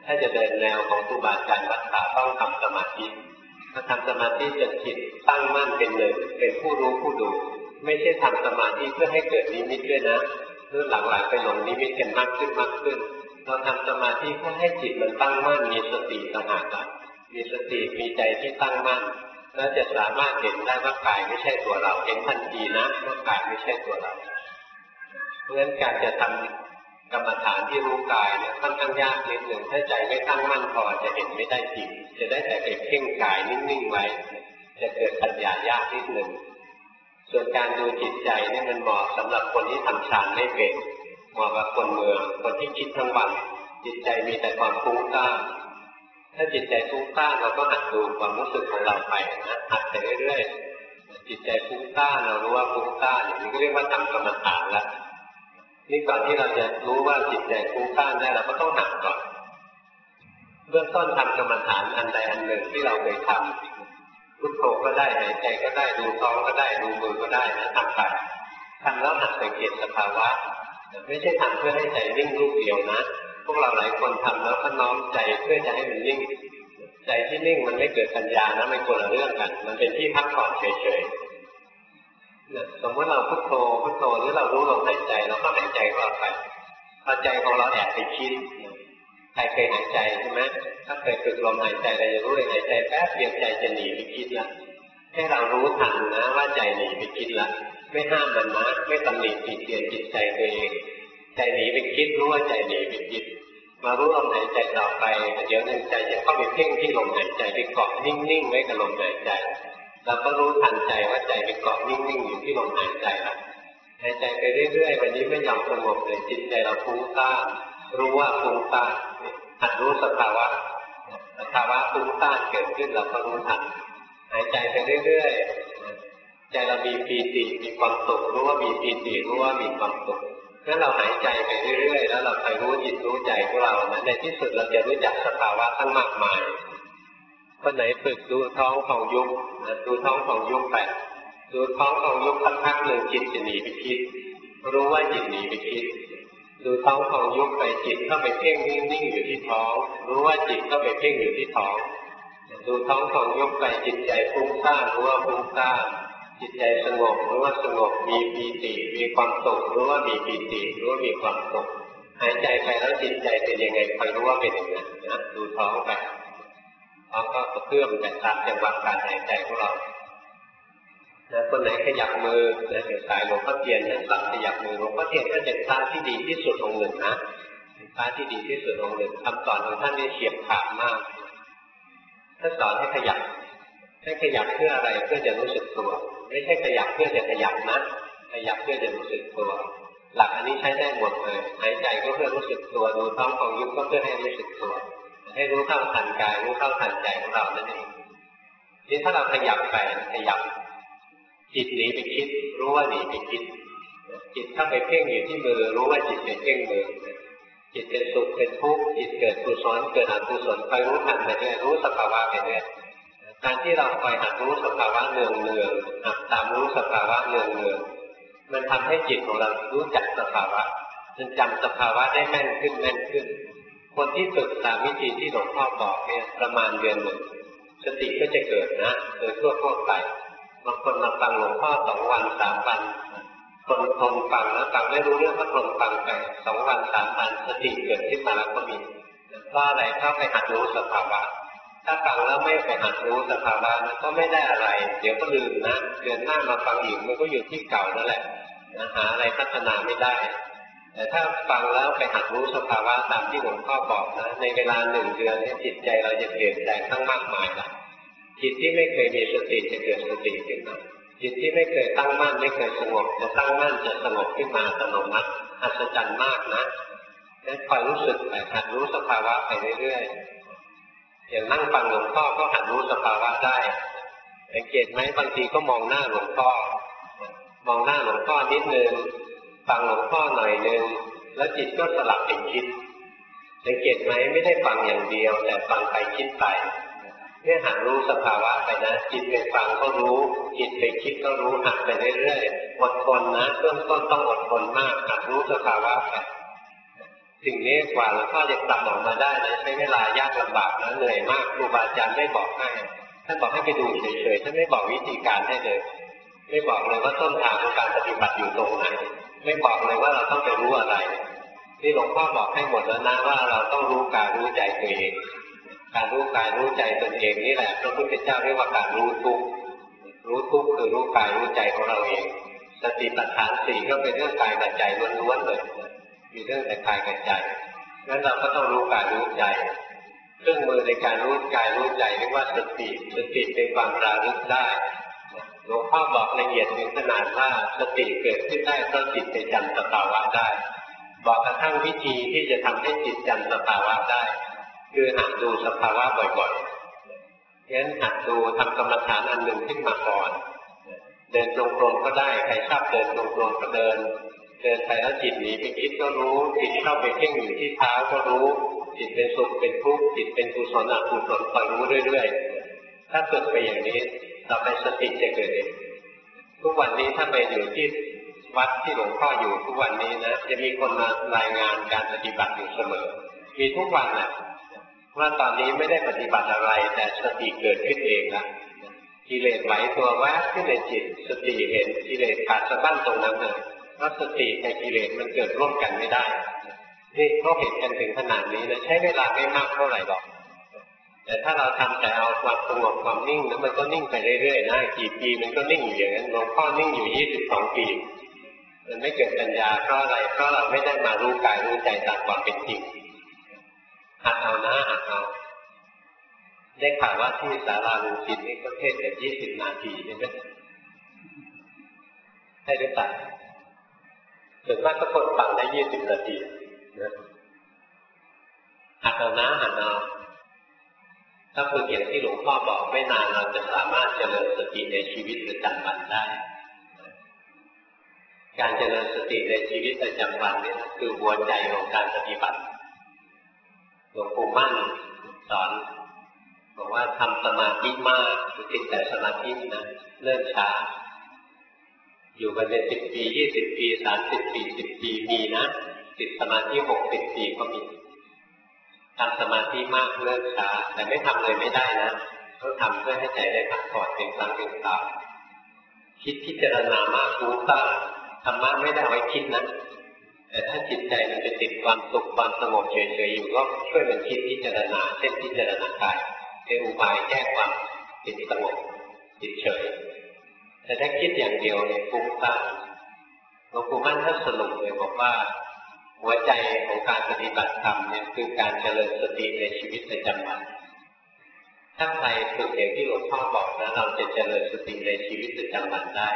ถ้าจะเดินแนวของครูบาอาจารย์วัดป่าต้องทำสมาธิถ้าทำสมาธิจนจิตตั้งมั่นเป็นหนึ่งเป็นผู้รู้ผู้ดูไม่ใช่ทำสมาธิเพื่อให้เกิดนิมิตด้วยนะรุ่นหลังๆไปหลงนิมิตกันมากขึ้นมากขึ้นเราทำสมาธิเพื่อให้จิตมันตั้งมั่นมีสติต่างหากมีสติมีใจที่ตั้งมั่นแล้วจะสามารถเห็นได้ว่ากายไม่ใช่ตัวเราเห็นทันทีนะว่ากายไม่ใช่ตัวเราเพราะฉะนั้นการจะทำกรรมฐานที่รู้กายเนี่ยค่อนข้างยากนิดหนึ่งถ้าใจไม่ตั้งมั่นพอจะเห็นไม่ได้จริงจะได้แต่เพ่งกายนิ่งๆไว้จะเกิดปัญญายากนิดหนึ่งส่วนการดูจิตใจนี่มันเหมาะสำหรับคนที่ทำฌานไม่เป็นเหมาะกับคนเมืองคนที่คิดทั้งวันจิตใจมีแต่ความฟุ้งซ่านถ้าจิตใจฟุ้งซ่านเราก็หัดดูความรู้สึกของเราไปนะหัดไปเรื่อยๆจิตใจฟุ้งซ่านเรารู้ว่าฟุ้งซ่านอย่างนี้ก็เรียกว่าทำกรรมฐานแล้วนี่ก่อนที่เราจะรู้ว่าจิตใจฟุ้งซ่านได้เราก็ต้องหัดก่อนเบื้องต้นทำกรรมฐานอันใดอันหนึ่งที่เราเคยทำพุทโธก็ได้หายใจก็ได้ดูท้องก็ได้ดูมือก็ได้นะทำไปทำแล้วหัดสังเกตสภาวะไม่ใช่ทำเพื่อให้ใจนิ่งรูปเดียวนะพวกเราหลายคนทำแล้วก็น้อมใจเพื่อจะให้มันนิ่งใจที่นิ่งมันไม่เกิดปัญญานะมันคนละเรื่องกันมันเป็นที่พักผ่อนเฉยๆสมมติเราพุทโธพุทโธหรือเรารู้ลมหายใจเราก็หายใจก็ไปพอใจของเราแอบไปคิดใครเคยหายใจใช่ไหมถ้าเคยฝึกลมหายใจเราจะรู้เลยหายใจแป๊บเดียวใจจะหนีไปคิดละให้เรารู้ทันนะว่าใจหนีไปคิดละไม่ห้ามมันนะไม่ตำหนิติเตียนจิตใจตัวเองใจหนีไปคิดรู้ว่าใจหนีไปคิดมารู้ลมหายใจต่อไปเดี๋ยวหนึ่งใจจะเข้าไปเพ่งที่ลมหายใจไปเกาะนิ่งๆไว้กับลมหายใจเราก็รู้ทันใจว่าใจไปเกาะนิ่งๆอยู่ที่ลมหายใจละหายใจไปเรื่อยๆวันนี้ไม่ยอมสงบเลยจิตใจเราฟุ้งซ่านรู้ว่าฟุ้งซ่านหัดรู้สภาวะฟุ้งซ่านเกิดขึ้นเราก็รู้ทันหายใจไปเรื่อยๆใจเรามีปีติมีความสุขรู้ว่ามีปีติรู้ว่ามีความสุขถ้าเราหายใจไปเรื่อยๆแล้วเราไปรู้จิตรู้ใจของเรานะในที่สุดเราจะรู้จักสภาวะทั้งมากมายคนไหนฝึกดูท้องของยุบดูท้องของยุบไปดูท้องของยุบสักพักหนึ่งจิตจะหนีไปคิดรู้ว่าจิตหนีไปคิดดูท้องของยุบไปจิตเข้าไปเพ่งนิ่งๆอยู่ที่ท้องรู้ว่าจิตเข้าไปเพ่งอยู่ที่ท้องดูท้องของยุบไปจิตใจฟุ้งซ่านรู้ว่าฟุ้งซ่านจิตใจสงบรู้ว่าสงบมีปีติมีความสุขรู้ว่ามีปีติรู้ว่ามีความสุขหายใจไปแล้วจิตใจเป็นยังไงคอยรู้ว่าเป็นอย่างนั้นนะดูท้องไปท้องก็กระเพื่อมแต่ตามจังหวะการหายใจของเราคนไหนขยับมือเดี๋ยวสายหลวงพ่อเทียนท่านสั่งขยับมือหลวงพ่อเทียนท่านเป็นพระที่ดีที่สุดองค์หนึ่งนะพระที่ดีที่สุดองค์หนึ่งคำสอนของท่านนี่เฉียบขาดมากท่านสอนให้ขยับเพื่ออะไรเพื่อจะรู้สึกตัวไม่ใช่ขยับเพื่อจะขยับนะขยับเพื่อจะรู้สึกตัวหลักอันนี้ใช้ได้หมดเลยหายใจก็เพื่อรู้สึกตัวดูท้องของยุบก็เพื่อให้รู้สึกตัวให้รู้เท่าทันกายรู้เท่าทันใจของเรานั่นเองนี่ถ้าเราขยับไปขยับจิตหนีไปคิดรู้ว่าหนีไปคิดจิตเข้าไปเพ่งอยู่ที่มือรู้ว่าจิตไปเพ่งมือจิตเป็นสุขเป็นทุกข์จิตเกิดกุศลเกิดอกุศลคอยรู้ทันไปเรื่อยรู้สภาวะไปเรื่อยการที่เราคอยหัดรู้สภาวะเนืองๆหัดตามรู้สภาวะเนืองๆมันทำให้จิตของเรารู้จักสภาวะจนจำสภาวะได้แม่นขึ้นคนที่ฝึกตามวิธีที่หลวงพ่อบอกเนี่ยประมาณเดือนหนึ่งสติก็จะเกิดนะโดยทั่วไปบางคนมาฟังหลวงพ่อ2 วัน 3 วันคนทนฟังแล้วฟังไม่รู้เรื่องก็ทนฟังไป2 วัน 3 วันสติเกิดขึ้นมาแล้วก็มีเพราะอะไรเข้าไปหัดรู้สภาวะถ้าฟังแล้วไม่ไปหัดรู้สภาวะมันก็ไม่ได้อะไรเดี๋ยวก็ลืมนะเดือนหน้ามาฟังอีกมันก็อยู่ที่เก่านั่นแหละหาอะไรพัฒนาไม่ได้แต่ถ้าฟังแล้วไปหัดรู้สภาวะตามที่หลวงพ่อบอกนะในเวลา1 เดือนนี้จิตใจเราจะเปลี่ยนแปลงทั้งมากมายละจิตที่ไม่เคยมีสติจะเกิดสติขึ้นมาจิตที่ไม่เคยตั้งมั่นไม่เคยสงบจะตั้งมั่นจะสงบขึ้นมาอัตโนมัติอัศจรรย์มากนะให้คอยรู้สึกไปหัดรู้สภาวะไปเรื่อยๆอย่างนั่งฟังหลวงพ่อก็หัดรู้สภาวะได้สังเกตไหมบางทีก็มองหน้าหลวงพ่อนิดนึงฟังหลวงพ่อหน่อยนึงแล้วจิตก็สลับเป็นคิดสังเกตไหมไม่ได้ฟังอย่างเดียวแต่ฟังไปคิดไปเนี่ยหัดรู้สภาวะไปนะจิตไปฟังก็รู้จิตไปคิดก็รู้หัดไปเรื่อยๆอดทนนะเริ่มต้นต้องอดทนมากหัดรู้สภาวะไปสิ่งนี้กว่าหลวงพ่อจะกลับออกมาได้นะใช้เวลายากลำบากนะเหนื่อยมากครูบาอาจารย์ไม่บอกให้ท่านบอกให้ไปดูเฉยๆท่านไม่บอกวิธีการให้เลยไม่บอกเลยว่าต้นทางของการปฏิบัติอยู่ตรงไหนไม่บอกเลยว่าเราต้องไปรู้อะไรที่หลวงพ่อบอกให้หมดแล้วนะว่าเราต้องรู้กายรู้ใจตัวเองการรู้กายรู้ใจตนเองนี่แหละพระพุทธเจ้าเรียกว่าการรู้ทุกข์รู้ทุกข์คือรู้กายรู้ใจของเราเองสติปัฏฐานสี่ก็เป็นเรื่องกายกับใจล้วนๆเลยมีเรื่องแต่กายกับใจงั้นเราก็ต้องรู้กายรู้ใจเครื่องมือในการรู้กายรู้ใจเรียกว่าสติเป็นความระลึกได้หลวงพ่อบอกละเอียดถึงขนาดว่าสติเกิดขึ้นได้เพราะจิตไปจำสภาวะได้บอกกระทั่งวิธีที่จะทำให้จิตจำสภาวะได้คือหัดดูสภาวะบ่อยๆงั้นหัดดูทำกรรมฐานอันหนึ่งขึ้นมาก่อนเดินจงกรมก็ได้ใครชอบเดินจงกรมก็เดินไปแล้วจิตหนีไปคิดก็รู้จิตเข้าไปเพ่งอยู่ที่เท้าก็รู้จิตเป็นสุขเป็นทุกข์จิตเป็นกุศลอกุศลคอยรู้เรื่อยๆถ้าฝึกไปอย่างนี้ต่อไปสติจะเกิดเองทุกวันนี้ถ้าไปอยู่ที่วัดที่หลวงพ่ออยู่ทุกวันนี้นะจะมีคนมารายงานการปฏิบัติอยู่เสมอมีทุกวันแหละว่าตอนนี้ไม่ได้ปฏิบัติอะไรแต่สติเกิดขึ้นเองนะกิเลสไหวตัวแวบขึ้นในจิตสติเห็นกิเลสขาดสะบั้นตรงนั้นเลยเพราะสติกับกิเลสมันเกิดร่วมกันไม่ได้นี่เขาเห็นกันถึงขนาดนี้นะใช้เวลาไม่มากเท่าไหร่หรอกแต่ถ้าเราทำแต่เอาความสงบความนิ่งแล้วมันก็นิ่งไปเรื่อยๆนะกี่ปีมันก็นิ่งอยู่อย่างนั้นหลวงพ่อนิ่งอยู่22 ปีมันไม่เกิดปัญญาเพราะอะไรเพราะเราไม่ได้มารู้กายรู้ใจตามความเป็นจริงหัดเอานะหัดเอาได้ข่าวว่าที่ศาลาลุงจิตนี่ก็เทศน์กัน20 นาทีใช่ไหมใช่หรือเปล่าส่วนมากก็คนฟังได้20 นาทีนะหัดเอานะหัดเอาถ้าฝึกอย่างที่หลวงพ่อบอกไม่นานเราจะสามารถเจริญสติในชีวิตประจำวันได้การเจริญสติในชีวิตประจำวันนี่คือหัวใจของการปฏิบัติหลวงปู่มั่นสอนบอกว่าทำสมาธิมากติดแต่สมาธินะเริ่มช้าอยู่กันเป็น10 ปี20 ปี30 ปี10 ปีมีนะติดสมาธิ60 ปีก็มีทำสมาธิมากเริ่มช้าแต่ไม่ทำเลยไม่ได้นะต้องทำเพื่อให้ใจได้พักผ่อนเป็นครั้งเป็นคราวคิดพิจารณามากรู้ต้าธรรมะไม่ได้ไว้คิดนะแต่ถ้าจิตใจมันจะติดความสุขความสงบเฉยๆอยู่ก็ช่วยมันคิดพิจารณาเช่นพิจารณากายเป็นอุบายแก้ความจิตสงบจิตเฉยแต่ถ้าคิดอย่างเดียวเนี่ยฟุ้งซ่านหลวงปู่มั่นท่านสรุปเลยบอกว่าหัวใจของการปฏิบัติธรรมเนี่ยคือการเจริญสติในชีวิตประจำวันถ้าใครฝึกอย่างที่หลวงพ่อบอกนะเราจะเจริญสติในชีวิตประจำวันได้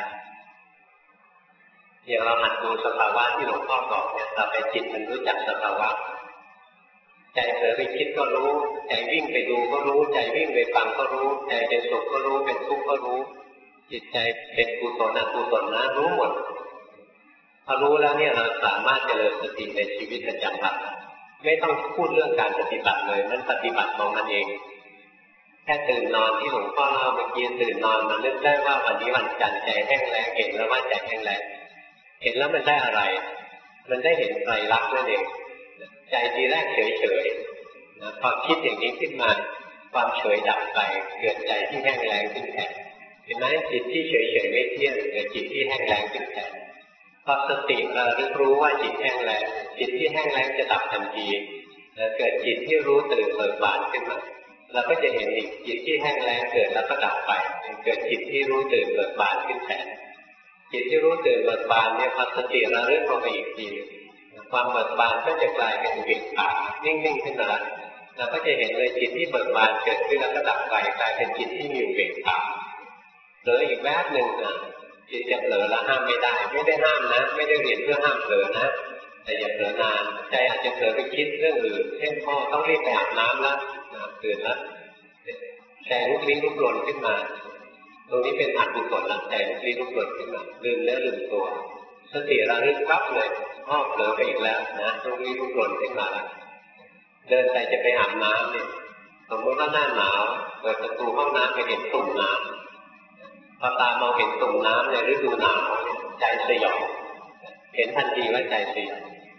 อย่างเราหัดดูสภาวะที่หลวงพ่อบอกเนี่ยต่อไปจิตมันรู้จักสภาวะใจเผลอไปคิดก็รู้ใจวิ่งไปดูก็รู้ใจวิ่งไปฟังก็รู้ใจเป็นสุขก็รู้เป็นทุกข์ก็รู้จิตใจเป็นกุศลอกุศลนะรู้หมดพอรู้แล้วเนี่ยเราสามารถเจริญสติในชีวิตประจำวันไม่ต้องพูดเรื่องการปฏิบัติเลยมันปฏิบัติของมันเองแค่ตื่นนอนที่หลวงพ่อเล่าเมื่อกี้ตื่นนอนมันนึกได้ว่าวันนี้วันจันทร์ใจแห้งแล้งเห็นแล้วว่าใจแห้งแล้งเห็นแล้วมันได้อะไรมันได้เห็นไตรลักษณ์นั่นเองใจทีแรกเฉยๆนะพอคิดอย่างนี้ขึ้นมาความเฉยดับไปเกิดใจที่แห้งแล้งขึ้นแทนเห็นไหมจิตที่เฉยๆไม่เที่ยงเกิดจิตที่แห้งแล้งขึ้นแทนพอสติเรารู้ว่าจิตแห้งแล้งจิตที่แห้งแล้งจะดับทันทีเกิดจิตที่รู้ตื่นเบิกบานขึ้นมาเราก็จะเห็นอีกจิตที่แห้งแล้งเกิดแล้วก็ดับไปเกิดจิตที่รู้ตื่นเบิกบานขึ้นแทนจิตที่รู้ตื่นเบิกบานเนี่ยพอสติเราเริ่มลงไปอีกทีความเบิกบานก็จะกลายเป็นอุเบกขานิ่งๆขึ้นมาแล้วเราก็จะเห็นเลยจิตที่เบิกบานเกิดขึ้นแล้วก็ดับไปกลายเป็นจิตที่มีอุเบกขาเหลืออีกแวบหนึ่งจิตจะเผลอแล้วห้ามไม่ได้ห้ามนะไม่ได้เรียนเพื่อห้ามเผลอนะแต่อย่าเผลอนานใจอาจจะเผลอไปคิดเรื่องอื่นเช่นพ่อต้องรีบไปอาบน้ำแล้วตื่นแล้วใจลุกลี้ลุกลนขึ้นมาตรงนี้เป็นอกุศลละใจลุกลี้ลุกลนขึ้นมาลืมแล้วลืมตัวสติระลึกปั๊บเลยพ่อเผลอไปอีกแล้วนะลุกลี้ลุกลนขึ้นมาแล้วเดินไปจะไปอาบน้ำเนี่ยสมมติว่าหน้าหนาวเปิดประตูห้องน้ำไปเห็นตุ่มน้ำพอตามองเห็นตุ่มน้ำในฤดูหนาวใจสยองเห็นทันทีว่าใจสยอง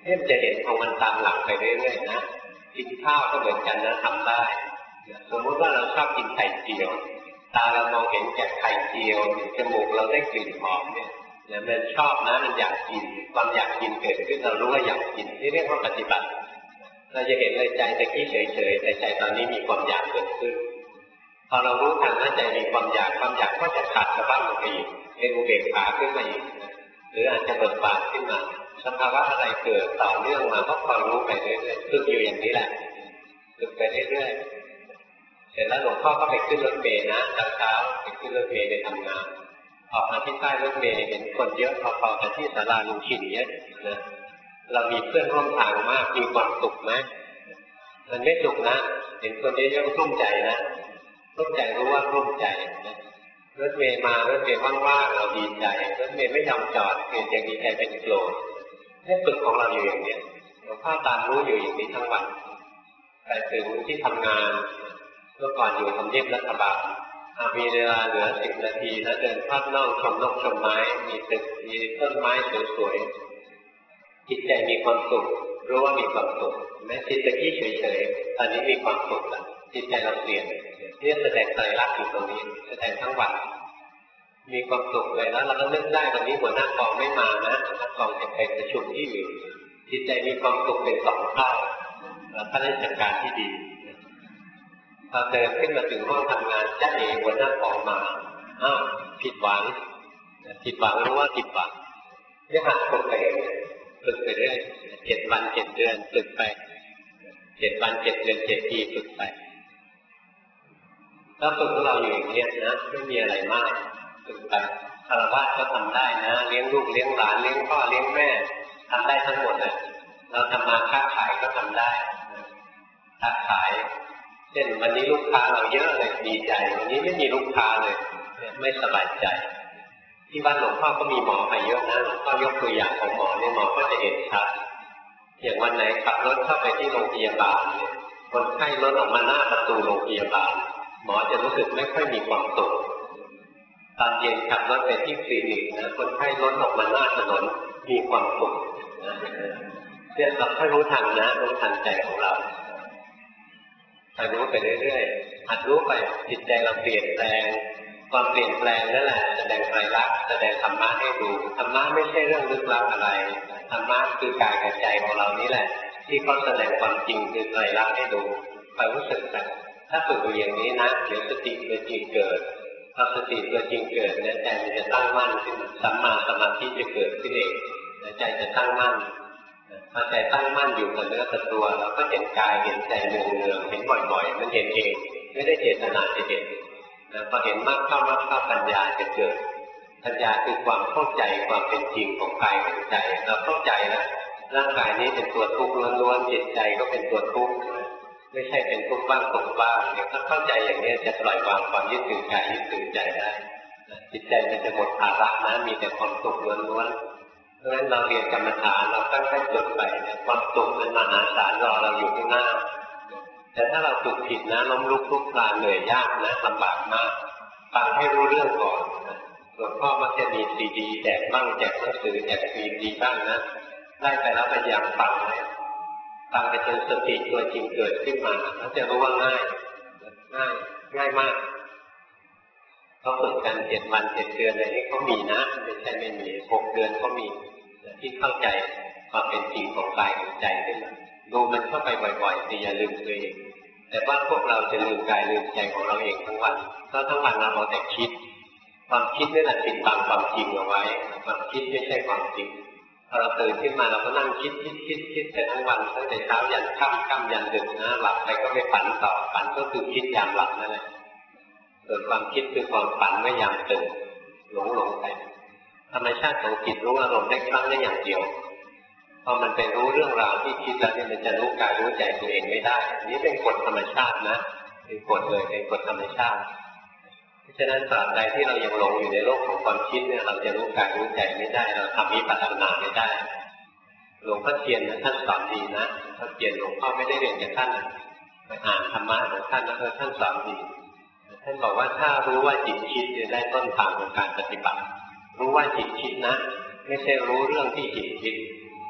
เนี่ยจะเห็นของมันตามหลักไปเรื่อยๆนะกินข้าวก็เหมือนกันนะทำได้สมมติว่าเราชอบกินไข่เจียวตาเรามองเห็นแก่ไข่เจียวจมูกเราได้กลิ่นหอมเนี่ยมันชอบนะมันอยากกินความอยากกินเกิดขึ้นเรารู้ว่าอยากกินนี่เรียกว่าปฏิบัติเราจะเห็นเลยใจตะกี้เฉยๆแต่ใจตอนนี้มีความอยากเกิดขึ้นพอเรารู้ทันว่าใจมีความอยากก็จะขาดสะบั้นลงไปอีกเป็นอุเบกขาขึ้นมาอีกหรืออาจจะเบิกบานขึ้นมาสภาวะอะไรเกิดต่อเนื่องมาก็คอยรู้ไปเรื่อยๆฝึกอยู่อย่างนี้แหละฝึกไปเรื่อยๆเสร็จแล้วหลวงพ่อก็ไปขึ้นรถเมล์นะตอนเช้าไปขึ้นรถเมล์ไปทำงานออกมาที่ใต้รถเมล์เห็นคนเยอะพอๆกับที่ศาลาลุงชินเนี้ยนะเรามีเพื่อนร่วมทางมากมีความสุขไหมมันไม่สุขนะเห็นคนเยอะๆรุ่มใจนะรุ่มใจรู้ว่ารุ่มใจนะรถเมล์มารถเมล์ว่างๆเราดีใจรถเมล์ไม่ยอมจอดเกิดอย่างดีใจเป็นโกรธให้ฝึกของเราอยู่อย่างนี้หลวงพ่อตามรู้อยู่อย่างนี้ทั้งวันไปถึงที่ทำงานเมื่อก่อนอยู่ทำเนียบรัฐบาลมีเวลาเหลือ10 นาทีแล้วเดินพลาดน่องชมนกชมไม้มีตึกมีต้นไม้สวยๆจิตใจมีความสุขรู้ว่ามีความสุขแม้จิตตะกี้เฉยๆตอนนี้มีความสุขแล้วจิตใจเราเปลี่ยนที่แสดงไตรลักษณ์อยู่ตรงนี้แสดงทั้งวันมีความสุขเลยแล้วเราก็นึกได้วันนี้หัวหน้ากองไม่มานะหัวหน้ากองจะไปประชุมที่อื่นจิตใจมีความสุขเป็น2 เท่าข้าราชการที่ดีพอเดินขึ้นมาถึงห้องทำงานจ้าเองหัวหน้ากองมาผิดหวังรู้ว่าผิดหวังเนี่ยหัดฝึกไปเองฝึกไปเรื่อย7 วัน 7 เดือนฝึกไป7 วัน 7 เดือน 7 ปีฝึกไปถ้าฝึกของเราอยู่อย่างนี้นะไม่มีอะไรมากฝึกไปคารวะก็ทำได้นะเลี้ยงลูกเลี้ยงหลานเลี้ยงพ่อเลี้ยงแม่ทำได้ทั้งหมดเลยเราทำมาค้าขายก็ทำได้ค้าขายเช่นวันนี้ลูกค้าเราเยอะเลยดีใจวันนี้ไม่มีลูกค้าเลยไม่สบายใจที่บ้านหลวงพ่อก็มีหมอไปเยอะนะหลวงพ่อยกตัวอย่างของหมอเนี่ยหมอก็จะเห็นชัดอย่างวันไหนขับรถเข้าไปที่โรงพยาบาลเนี่ยคนไข้รถออกมาหน้าประตูโรงพยาบาลหมอจะรู้สึกไม่ค่อยมีความสุขตอนเย็นขับรถไปที่คลินิกนะคนไข้รถออกมาหน้าถนนมีความสุขเนี่ยเราค่อยรู้ทันนะรู้ทันใจของเราคอยรู้ไปเรื่อยๆหัดรู้ไปจิตใจเราเปลี่ยนแปลงความเปลี่ยนแปลงนั่นแหละแสดงไตรลักษณ์แสดงธรรมะให้ดูธรรมะไม่ใช่เรื่องลึกลับอะไรธรรมะคือกายกับใจของเรานี่แหละที่เขาแสดงความจริงคือไตรลักษณ์ให้ดูคอยรู้สึกไปถ้าฝึกอยู่อย่างนี้นะเดี๋ยวสติตัวจริงเกิดพอสติตัวจริงเกิดเนี่ยใจมันจะตั้งมั่นขึ้นสัมมาสมาธิจะเกิดขึ้นเองใจจะตั้งมั่นพอใจตั้งมั่นอยู่กับเนื้อกับตัวเราก็เห็นกายเห็นใจเนืองๆเห็นบ่อยๆมันเห็นเองไม่ได้เจตนาจะเห็นพอเห็นมากเข้ปัญญาจะเกิดปัญญาคือความเข้าใจความเป็นจริงของกายของใจเราเข้าใจนะร่างกายนี้เป็นตัวทุกข์ล้วนๆจิตใจก็เป็นตัวทุกข์ไม่ใช่เป็นทุกข์บ้างสุขบ้างเนี่ยถ้าเข้าใจอย่างนี้จะปล่อยวางความยึดถือกายยึดถือใจได้จิตใจมันจะหมดภาระนะมีแต่ความสุขล้วนๆเพราะฉะนั้นเราเรียนกรรมฐานเราค่อยๆฝึกไปความสุขมันมหาศาลรอเราอยู่ข้างหน้าแต่ถ้าเราฝึกผิดนะล้มลุกคลุกคลานเหนื่อยยากนะลำบากมากฟังให้รู้เรื่องก่อนหลวงพ่อมักจะมีซีดีแจกบ้างแจกหนังสือแจกซีดีบ้างนะได้ไปแล้วพยายามฟังไปจนสติตัวจริงเกิดขึ้นมาแล้วจะรู้ว่าง่ายมากเขาฝึกกัน7 วัน 7 เดือนอะไรนี้เขามีนะไม่ใช่ไม่มี6 เดือนก็มีที่เข้าใจความเป็นจริงของกายของใจขึ้นมาดูมันเข้าไปบ่อยๆแต่อย่าลืมตัวเองแต่ว่าพวกเราจะลืมกายลืมใจของเราเองทั้งวันเพราะทั้งวันเราแต่คิดความคิดนี่แหละปิดบังความจริงเอาไว้ความคิดไม่ใช่ความจริงพอเราตื่นขึ้นมาเราก็นั่งคิดแต่ทั้งวันตั้งแต่เช้ายันค่ำยันดึกนะหลับไปก็ไม่ฝันต่อฝันก็คือคิดยามหลับนั่นแหละส่วนความคิดคือความฝันเมื่อยามตื่นหลงไปธรรมชาติของจิตรู้อารมณ์ได้ครั้งได้อย่างเดียวพอมันไปรู้เรื่องราวที่คิดแล้วเนี่ยมันจะรู้กายรู้ใจตัวเองไม่ได้นี่เป็นกฎธรรมชาตินะเป็นกฎเลยเป็นกฎธรรมชาติเพราะฉะนั้นตราบใดที่เรายังหลงอยู่ในโลกของความคิดเนี่ยเราจะรู้กายรู้ใจไม่ได้เราทำวิปัสสนาไม่ได้หลวงพ่อเทียนท่านสอนดีนะหลวงพ่อเทียนหลวงพ่อไม่ได้เรียนจากท่านไปอ่านธรรมะของท่านแล้วท่านสอนดีท่านบอกว่าถ้ารู้ว่าจิตคิดจะได้ต้นทางของการปฏิบัติรู้ว่าจิตคิดนะไม่ใช่รู้เรื่องที่จิตคิดค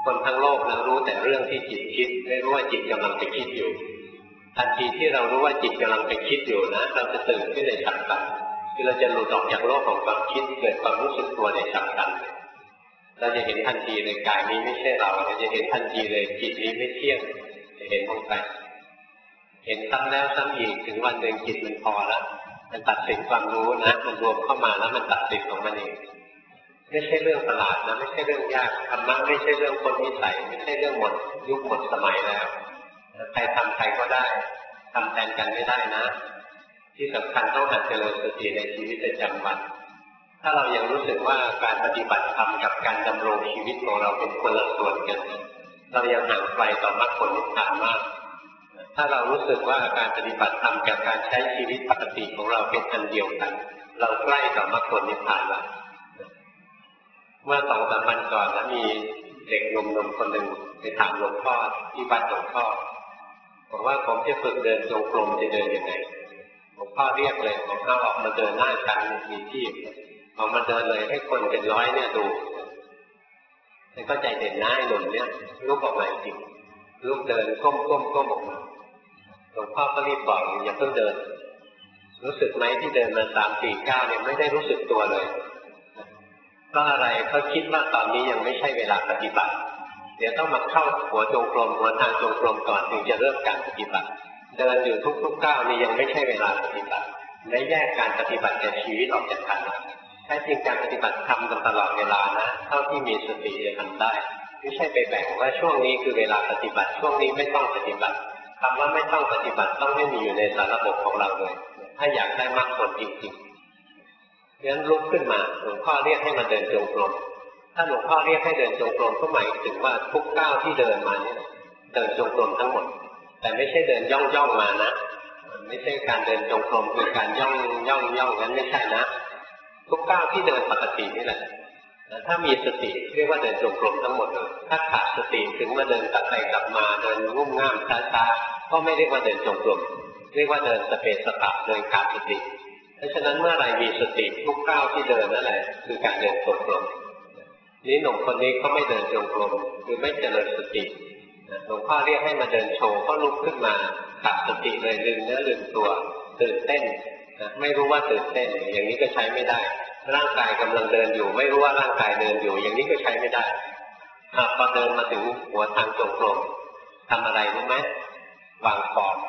คนทั้งโลกนะรู้แต่เรื่องที่จิตคิดไม่รู้ว่าจิตกำลังไปคิดอยู่ทันทีที่เรารู้ว่าจิตกำลังไปคิดอยู่นะเราจะตื่นขึ้นในฉับพลันคือเราจะหลุดออกจากโลกของความคิดเกิดความรู้สึกตัวในฉับพลันเราจะเห็นทันทีเลยกายนี้ไม่ใช่เราจะเห็นทันทีเลยจิตนี้ไม่เที่ยงจะเห็นลงไปเห็นซ้ำแล้วซ้ำอีกถึงวันหนึ่งจิตมันพอแล้วมันตัดสินความรู้นะมันรวมเข้ามาแล้วมันตัดสินของมันเองไม่ใช่เรื่องประหลาดนะไม่ใช่เรื่องยากธรรมะไม่ใช่เรื่องคนนิสัยไม่ใช่เรื่องหมดยุคหมดสมัยแล้วใครทำใครก็ได้ทำแทนกันไม่ได้นะที่สำคัญต้องหัดเจริญสติในชีวิตประจำวันถ้าเรายังรู้สึกว่าการปฏิบัติธรรมกับการดำรงชีวิตของเราเป็นคนละส่วนกันเรายังห่างไกลต่อมรรคผลนิพพานมากถ้าเรารู้สึกว่าการปฏิบัติธรรมกับการใช้ชีวิตปกติของเราเป็นอันเดียวกันเราใกล้ต่อมรรคผลนิพพานแล้วเมื่อ2-3 วันก่อนนะมีเด็กหนุ่มๆคนหนึ่งไปถามหลวงพ่อที่วัดหลวงพ่อบอกว่าผมจะฝึกเดินจงกรมจะเดินยังไงหลวงพ่อเรียกเลยหลวงพ่อออกมาเดินหน้าชั้นมีที่ออกมาเดินเลยให้คนเป็นร้อยเนี่ยดูแล้วก็ใจเด่นหน้าหนุ่มเนี่ยลุกออกมาจริงลุกเดินก้มออกมาหลวงพ่อก็รีบบอกอย่าเพิ่งเดินรู้สึกไหมที่เดินมา3-4 ก้าวเนี่ยไม่ได้รู้สึกตัวเลยก็อะไรเขาคิดว่าตอนนี้ยังไม่ใช่เวลาปฏิบัติเดี๋ยวต้องมาเข้าหัวจงกรมหัวทางจงกรมก่อนถึงจะเริ่มการปฏิบัติเดินอยู่ทุกก้าวนี่ยังไม่ใช่เวลาปฏิบัติและแยกการปฏิบัติจากชีวิตออกจากกันแท้จริงการปฏิบัติทำกันตลอดเวลานะเท่าที่มีสติจะทำได้ไม่ใช่ไปแบ่งว่าช่วงนี้คือเวลาปฏิบัติช่วงนี้ไม่ต้องปฏิบัติคำว่าไม่ต้องปฏิบัติต้องไม่มีอยู่ในสารระบบของเราเลยถ้าอยากได้มรรคผลจริงๆงั้นลุกขึ้นมาหลวงพ่อเรียกให้มาเดินจงกรมถ้าหลวงพ่อเรียกให้เดินจงกรมก็หมายถึงว่าทุกก้าวที่เดินมาเนี่ยเดินจงกรมทั้งหมดแต่ไม่ใช่เดินย่องมานะไม่ใช่การเดินจงกรมคือการย่องนั้นไม่ใช่นะทุกก้าวที่เดินปกตินี่แหละถ้ามีสติเรียกว่าเดินจงกรมทั้งหมดเลยถ้าขาดสติถึงมาเดินกลับไปกลับมาเดินงุ่มง่ามช้าๆก็ไม่เรียกว่าเดินจงกรมเรียกว่าเดินสเปสปะเดินขาดสติเพราะฉะนั้นเมื่อไรมีสติทุกก้าวที่เดินนั่นแหละคือการเดินจงกรมนี่หนุ่มคนนี้เขาไม่เดินจงกรมคือไม่เจริญสติหลวงพ่อเรียกให้มาเดินโชว์ก็ลุกขึ้นมาขาดสติเลยลืมเนื้อลืมตัวตื่นเต้นไม่รู้ว่าตื่นเต้นอย่างนี้ก็ใช้ไม่ได้ร่างกายกำลังเดินอยู่ไม่รู้ว่าร่างกายเดินอยู่อย่างนี้ก็ใช้ไม่ได้พอเดินมาถึงหัวทางจงกรมทำอะไรรู้ไหมวางฟอร์ม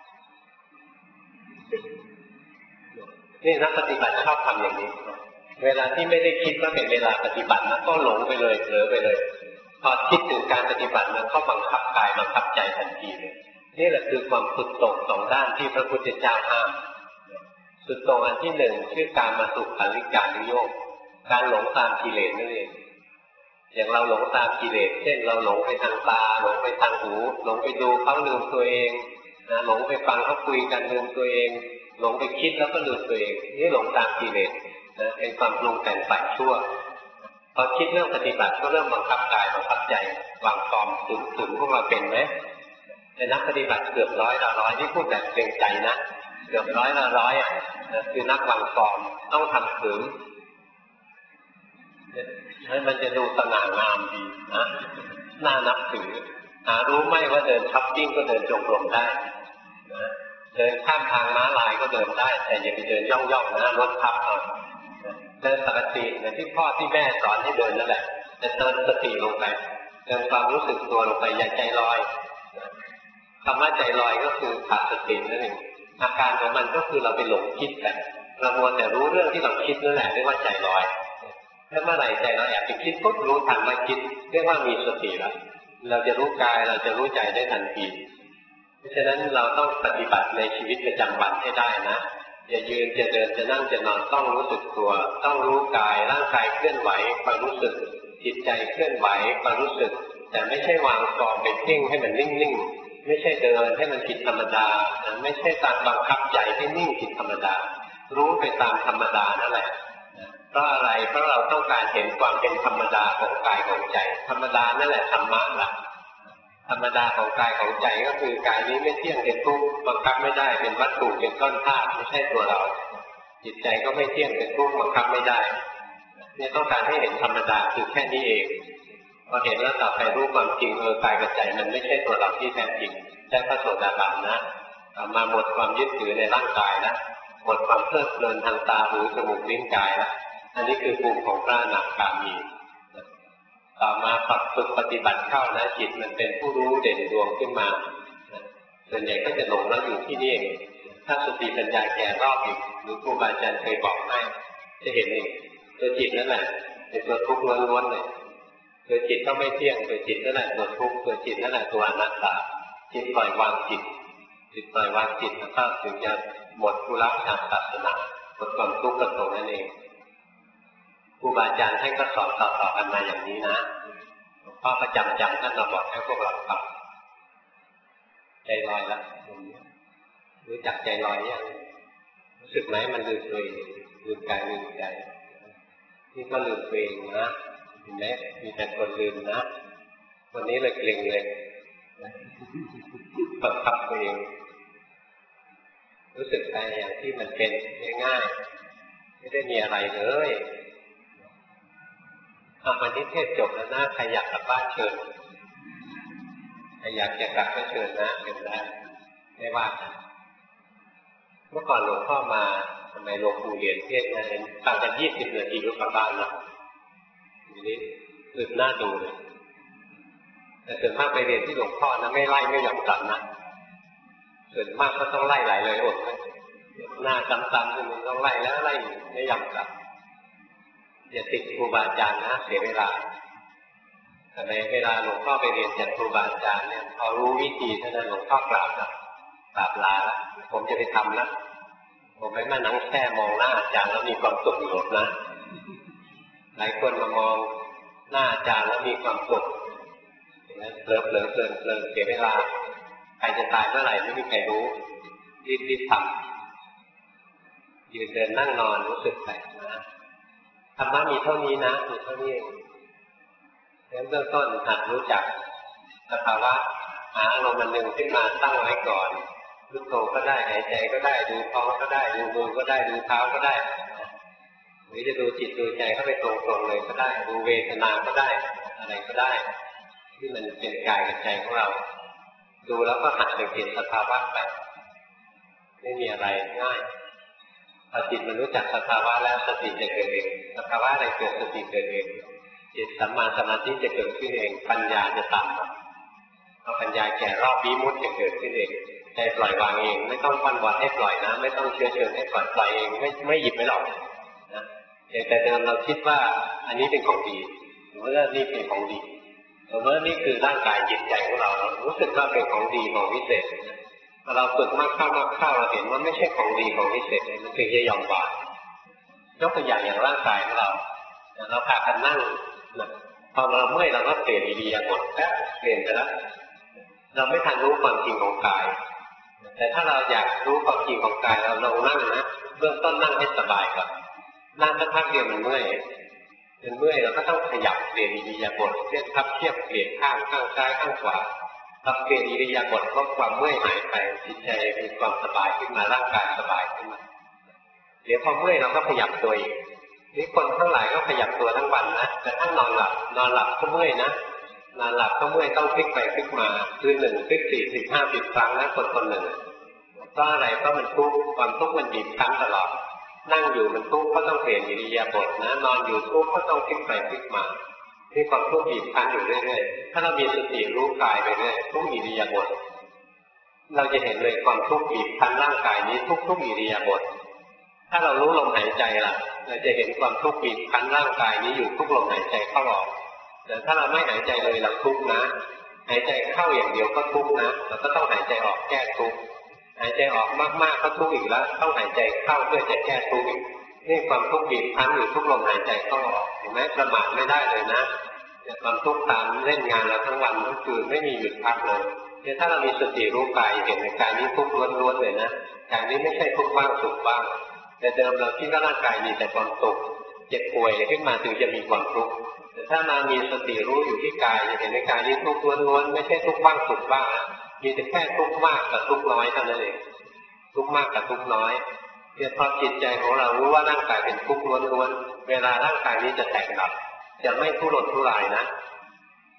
นี่นักปฏิบัติชอบทำอย่างนี้เวลาที่ไม่ได้คิดว่าเป็นเวลาปฏิบัตินะก็หลงไปเลยเผลอไปเลยพอคิดถึงการปฏิบัติมันก็บังคับกายบังคับใจทันทีเลยนี่แหละคือความสุดโต่งสองด้านที่พระพุทธเจ้าห้ามสุดโต่งอันที่หนึ่งชื่อการมาสุขาริการนิโยคการหลงตามกิเลสนั่นเองอย่างเราหลงตามกิเลสเช่นเราหลงไปทางตาหลงไปทางหูหลงไปดูเขาลืมตัวเองหลงไปฟังเขาคุยกันลืมตัวเองหลงไปคิดแล้วก็ลืมตัวเองนี่หลงตามกิเลสเป็นความปรุงแต่งฝ่ายชั่วพอคิดเรื่องปฏิบัติก็เริ่มบังคับกายบังคับใจวางฟอร์มถึงพวกเราเป็นไหมแต่นักปฏิบัติเกือบร้อยที่พูดแบบเกรงใจนะเกือบร้อยคือนักวางฟอร์มต้องทำถึงให้มันจะดูสง่างามดีนะน่านับถือรู้ไหมว่าเดินช้อปปิ้งก็เดินจงกรมได้เดินข้ามทางม้าลายก็เดินได้แต่อย่าไปเดินย่องนะรถทับเอาเดินปกติเหมือนที่พ่อที่แม่สอนให้เดินนั่นแหละแต่เติมสติลงไปเติมความรู้สึกตัวลงไปอย่าใจลอยคำว่าใจลอยก็คือขาดสตินั่นเองอาการของมันก็คือเราไปหลงคิดกันเรามัวแต่รู้เรื่องที่เราคิดนั่นแหละเรียกว่าใจลอยถ้าเมื่อไหร่ใจเราแอบไปคิดปุ๊บรู้ทันว่าคิดเรียกว่ามีสติแล้วเราจะรู้กายเราจะรู้ใจได้ทันทีเพราะฉะนั้นเราต้องปฏิบัติในชีวิตประจำวันให้ได้นะอย่ายืนจะเดินจะนั่งจะนอนต้องรู้สึกตัวต้องรู้กายร่างกายเคลื่อนไหวความรู้สึกจิตใจเคลื่อนไหวความรู้สึกแต่ไม่ใช่วางฟอร์มไปเพ่งให้มันนิ่งๆไม่ใช่เดินให้มันผิดธรรมดาไม่ใช่ตามบังคับใจให้นิ่งผิดธรรมดารู้ไปตามธรรมดานั่นแหละเพราะอะไรเพราะเราต้องการเห็นความเป็นธรรมดาของกายของใจธรรมดานั่นแหละธรรมะล่ะธรรมดาของกายของใจก็คือกายนี้ไม่เที่ยงเป็นทุกข์บังคับไม่ได้เป็นวัตถุเป็นก้อนธาตุไม่ใช่ตัวเราจิตใจก็ไม่เที่ยงเป็นทุกข์บังคับไม่ได้เนี่ยต้องการให้เห็นธรรมดาคือแค่นี้เองพพอเห็นแล้วต่อไปรู้ความจริงกายกับใจมันไม่ใช่ตัวเราที่แท้จริงได้พระโสดาบันนะมาหมดความยึดถือในร่างกายแล้วหมดความเพลิดเพลินทางตาหูจมูกลิ้นกายแล้วอันนี้คือภูมิของพระอนาคามีต่อมาฝึกปฏิบัติเข้านะจิตมันเป็นผู้รู้เด่นดวงขึ้นมาส่วนใหญ่ก็จะหลงแล้วอยู่ที่นี่เองถ้าสติปัญญาแก่รอบอีกหรือครูบาอาจารย์เคยบอกให้จะเห็นเองตัวจิตนั่นแหละเป็นตัวทุกข์ล้วนๆเลยตัวจิตต้องไม่เที่ยงตัวจิตนั่นแหละตัวทุกข์ตัวจิตนั่นแหละตัวอนัตตาจิตปล่อยวางจิตปล่อยวางจิตแล้วก็ถึงจะหมดทุกข์ทางศาสนาหมดความทุกข์กับตรงนั้นเองครูบาอาจารย์ท่านก็สอนต่อๆกันมาอย่างนี้นะหลวงพ่อประจำท่านมาบอกให้พวกเราฟังใจลอยแล้วรู้จักใจลอยยังรู้สึกไหมมันลืมตัวเองลืมกายลืมใจนี่ก็ลืมตัวเองนะเห็นไหมมีแต่คนลืมนะวันนี้เลยเกร็งเลยบังคับตัวเองรู้สึกไปอย่างที่มันเป็นง่ายๆไม่ได้มีอะไรเลยวันนี้เทศจบแล้วนะใครอยากกลับบ้านเชิญใครอยากจะกลับก็เชิญนะเชิญได้ไม่ว่ากันเมื่อก่อนหลวงพ่อมาทำไมหลวงปู่เรียนเทศนะต่างกัน20 นาทีก็กลับบ้านแล้วทีนี้อึดหน้าดูเลยแต่ส่วนมากไปเรียนที่หลวงพ่อนะไม่ไล่ไม่ยอมกลับนะส่วนมากก็ต้องไล่หลายเลยอดหน้าซ้ำๆมันต้องไล่แล้วไล่ไม่ยอมกลับอย่าติดครูบาอาจารย์นะเสียเวลาแต่ในเวลาหลวงพ่อไปเรียนจากครูบาอาจารย์เนี่ยพอรู้วิธีเท่านั้นหลวงพ่อกราบลาแล้วผมจะไปทำนะผมไม่มานั่งแค่มองหน้าอาจารย์แล้วมีความสุขอยู่นะหลายคนมามองหน้าอาจารย์แล้วมีความสุขเผลอเสียเวลาใครจะตายเมื่อไหร่ไม่มีใครรู้รีบทำยืนเดินนั่งนอนรู้สึกไปนะธรรมะมีเท่านี้นะมีเท่านี้เองเบื้องต้นหัดรู้จักสภาวะหาอารมณ์มันหนึ่งขึ้นมาตั้งไว้ก่อนพุทโธก็ได้หายใจก็ได้ดูท้องก็ได้ดูมือก็ได้ดูเท้าก็ได้หรือจะดูจิตดูใจเข้าไปตรงๆเลยก็ได้ดูเวทนาก็ได้อะไรก็ได้ที่มันเป็นกายกับใจของเราดูแล้วก็หัดสังเกตสภาวะไปไม่มีอะไรง่ายพอจิตมันรู้จักสภาวะแล้วสติจะเกิดเองสภาวะอะไรเกิดสติเกิดเองจิตสัมมาสมาธิจะเกิดขึ้นเองปัญญาจะตามมาพอปัญญาแก่รอบวิมุตติจะเกิดขึ้นเองใจปล่อยวางเองไม่ต้องปั้นวัดให้ปล่อยนะไม่ต้องเชื้อเชิญให้ปล่อยเองไม่หยิบไม่หรอกนะแต่เดิมเราคิดว่าอันนี้เป็นของดีหรือว่านี่เป็นของดีหรือว่านี่คือร่างกายจิตใจของเรารู้สึกว่าเป็นของดีของวิเศษพอเราฝึกมากเข้าเราเห็นว่าไม่ใช่ของดีของวิเศษมันถึงจะยอมวางยกตัวอย่างร่างกายของเราเราพากันนั่งพอเราเมื่อยเราก็เปลี่ยนอิริยาบถแป๊บเปลี่ยนไปแล้วเราไม่ทันรู้ความจริงของกายแต่ถ้าเราอยากรู้ความจริงของกายเราลองนั่งนะเบื้องต้นนั่งให้สบายก่อนนั่งสักพักเดียวมันเมื่อยเราก็ต้องขยับเปลี่ยนอิริยาบถเปลี่ยนทับเทียบเปลี่ยนข้างซ้ายข้างขวาปรับเปลี่ยนอิริยาบถลดความเมื่อยหายไปจิตใจมีความสบายขึ้นมาร่างกายสบายขึ้นมาเดี๋ยวพอเมื่อยเราก็ขยับตัวอีกนี่คนทั้งหลายก็ขยับตัวทั้งวันนะแต่ถ้านอนหลับก็เมื่อยนะนอนหลับก็เมื่อยต้องพลิกไปพลิกมาคือ1พลิก4 10 50 ครั้งนะคนหนึ่งก็อะไรก็มันทุกข์ความทุกข์มันบีบคั้นตลอดนั่งอยู่มันทุกข์ก็ต้องเปลี่ยนอิริยาบถนะนอนอยู่ทุกข์ก็ต้องพลิกไปพลิกมาที่ความทุกข์บีบคั้นอยู่เรื่อยๆถ้าเรามีสติรู้กายไปเรื่อยทุกอิริยาบถเราจะเห็นเลยความทุกข์บีบคั้นร่างกายนี้ทุกอิริยาบถถ้าเรารู้ลมหายใจล่ะเราจะเห็นความทุกข์บีบคั้นร่างกายนี้อยู่ทุกลมหายใจเข้าออกแต่ถ้าเราไม่หายใจเลยเราทุกข์นะหายใจเข้าอย่างเดียวก็ทุกข์นะเราก็ต้องหายใจออกแก้ทุกข์หายใจออกมากๆก็ทุกข์อีกแล้วต้องหายใจเข้าเพื่อจะแก้ทุกข์อีกนี่ความทุกข์บีบคั้นอยู่ทุกลมหายใจเข้าออกเห็นไหมประมาทไม่ได้เลยนะความทุกข์ตามเล่นงานเราทั้งวันทั้งคืนไม่มีหยุดพักเลยเนี่ยถ้าเรามีสติรู้กายเห็นในกายนี้ทุกข์ล้วนๆเลยนะกายนี้ไม่ใช่ทุกข์บ้างสุขบ้างแต่เดิมเราคิดว่าร่างกายมีแต่ความสุขเจ็บป่วยขึ้นมาถึงจะมีความทุกข์แต่ถ้ามามีสติรู้อยู่ที่กายจะเห็นในกายนี้ทุกข์ล้วนๆไม่ใช่ทุกข์บ้างสุขบ้างมีแต่แค่ทุกข์มากกับทุกข์น้อยเท่านั้นเองทุกข์มากกับทุกข์น้อยเนี่ยพอจิตใจของเรารู้ว่าร่างกายเป็นทุกข์ล้วนๆเวลาร่างกายนี้จะแตกดับจะไม่ทุรนทุรายนะ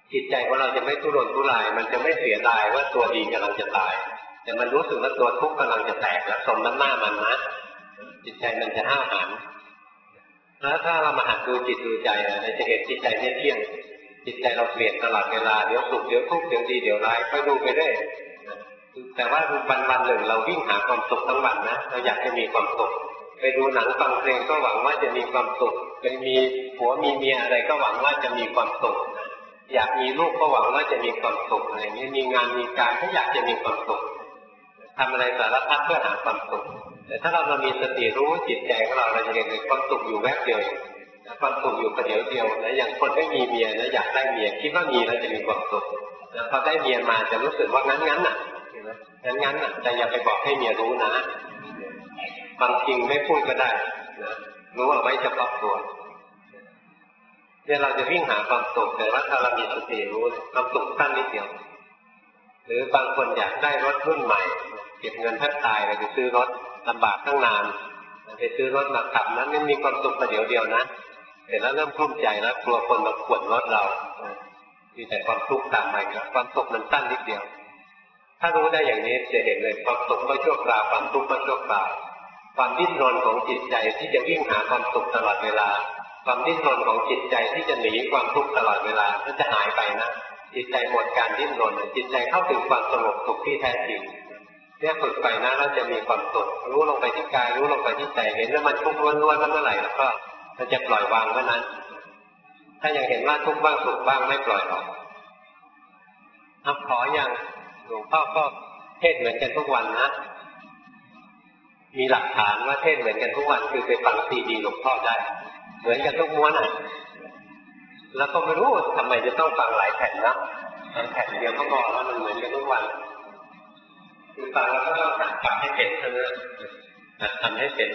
จิตใจของเราจะไม่ทุรนทุรายมันจะไม่เสียดายว่าตัวดีกำลังจะตายแต่มันรู้สึกว่าตัวทุกข์กำลังจะแตกแล้วสมน้ำหน้ามันนะจิตใจมันจะห้าวหาญแล้วถ้าเรามาหัดดูจิตดูใจเราจะเห็นจิตใจไม่เที่ยงจิตใจเราเปลี่ยนตลอดเวลาเดี๋ยวสุขเดี๋ยวทุกข์เดี๋ยวดีเดี๋ยวร้ายค่อยดูไปเรื่อยแต่ว่าวันหนึ่งเราวิ่งหาความสุขทั้งวันนะเราอยากจะมีความสุขไปดูหนังฟังเพลงก็หวังว่าจะมีความสุขไปมีผัวมีเมียอะไรก็หวังว่าจะมีความสุขอยากมีลูกก็หวังว่าจะมีความสุขอะไรนี้มีงานมีการก็อยากจะมีความสุขทำอะไรสารพัดเพื่อหาความสุขแต่ถ้าเรามีสติรู้จิตใจของเราจะเห็นความสุขอยู่แวบเดียวความสุขอยู่ประเดี๋ยวเดียวนะอย่างคนไม่มีเมียนะอยากได้เมียคิดว่ามีแล้วจะมีความสุขแล้วพอได้เมียมาจะรู้สึกว่างั้นน่ะแต่อย่าไปบอกให้เมียรู้นะบางทีไม่พูดก็ได้นะรู้เอาไว้เฉพาะตัวเนี่ยเราจะวิ่งหาความสุขแต่ว่าถ้าเรามีสติรู้ความสุขสั้นนิดเดียวหรือบางคนอยากได้รถรุ่นใหม่เก็บเงินแทบตายไปซื้อรถลำบากตั้งนานไปซื้อรถมาขับนั้นไม่มีความสุขประเดี๋ยวเดียวนะเสร็จแล้วเริ่มกลุ้มใจแล้วกลัวคนมาขวนรถเรามีแต่ความทุกข์ตามมาแล้วความสุขมันสั้นนิดเดียวถ้ารู้ได้อย่างนี้จะเห็นเลยความสุขก็ชั่วคราวความทุกข์ก็ชั่วคราวความดิ้นรนของจิตใจที่จะวิ่งหาความสุขตลอดเวลาความดิ้นรนของจิตใจที่จะหนีความทุกข์ตลอดเวลาก็จะหายไปนะจิตใจหมดการดิ้นรนจิตใจเข้าถึงความสงบสุขที่แท้จริงเนี่ยฝึกไปนะแล้วจะมีความสุขรู้ลงไปที่กายรู้ลงไปที่ใจเห็นว่ามันทุกข์ล้วนๆแล้วเมื่อไหร่แล้วก็มันจะปล่อยวางเมื่อนั้นถ้ายังเห็นว่าทุกข์บ้างสุขบ้างไม่ปล่อยหรอกขออย่างหลวงพ่อก็เทศเหมือนกันทุกวันนะมีหลักฐานว่าเทศเหมือนกันทุกวันคือไปฟังซีดีหลวงพ่อได้เหมือนกันทุกม้วนอ่ะแล้วก็ไม่รู้ทำไมจะต้องฟังหลายแผ่นนะแผ่นเดียวก็พอแล้วมันเหมือนกันทุกวันคือฟังแล้วก็ต้องหัดทำให้เป็นเท่านั้นหัดทำให้เป็น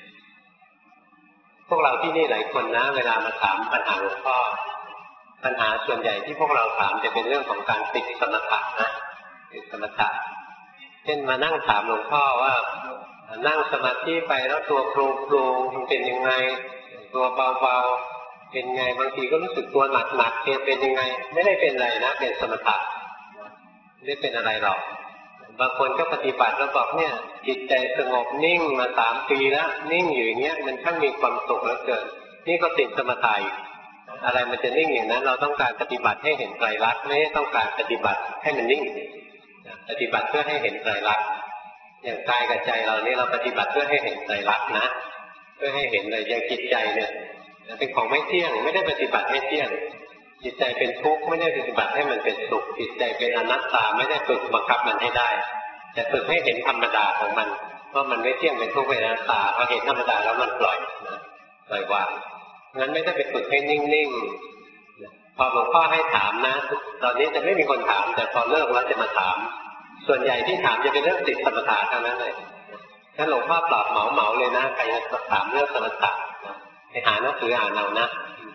พวกเราที่นี่หลายคนนะเวลามาถามปัญหาหลวงพ่อปัญหาส่วนใหญ่ที่พวกเราถามจะเป็นเรื่องของการติดสมถะนะติดสมถะเช่นมานั่งถามหลวงพ่อว่านั่งสมาธิไปแล้วตัวโครงมันเป็นยังไงตัวเบาๆเป็นไงบางทีก็รู้สึกตัวหนักๆเป็นยังไงไม่ได้เป็นอะไรนะเป็นสมถะไม่ได้เป็นอะไรหรอกบางคนก็ปฏิบัติแล้วบอกเนี่ยจิตใจสงบนิ่งมา3 ปีแล้วนิ่งอยู่อย่างเงี้ยมันช่างมีความสุขเหลือเกินนี่ก็ติดสมถะอะไรมันจะนิ่งอย่างนั้นเราต้องการปฏิบัติให้เห็นไตรลักษณ์ไม่ต้องการปฏิบัติให้มันนิ่งปฏิบัติเพื่อให้เห็นไตรลักษณ์อย่างกายกับใจเรานี่เราปฏิบัติเพื่อให้เห็นไตรลักษณ์นะเพื่อให้เห็นเลยอย่างจิตใจเนี่ยเป็นของไม่เที่ยงไม่ได้ปฏิบัติให้เที่ยงจิตใจเป็นทุกข์ไม่ได้ปฏิบัติให้มันเป็นสุขจิตใจเป็นอนัตตาไม่ได้ฝึกบังคับมันให้ได้แต่ฝึกให้เห็นธรรมดาของมันว่ามันไม่เที่ยงเป็นทุกข์เป็นอนัตตาพอเห็นธรรมดาแล้วมันปล่อยนะปล่อยวางงั้นไม่ได้ไปฝึกให้นิ่งๆพอหลวงพ่อให้ถามนะตอนนี้จะไม่มีคนถามแต่พอเลิกแล้วจะมาถามส่วนใหญ่ที่ถามจะเป็นเรื่องติดสมถะเท่านั้นเลยงั้นหลวงพ่อตอบเหมาเลยนะใครจะถามเรื่องสมถะไปหาหนังสืออ่านเอานะ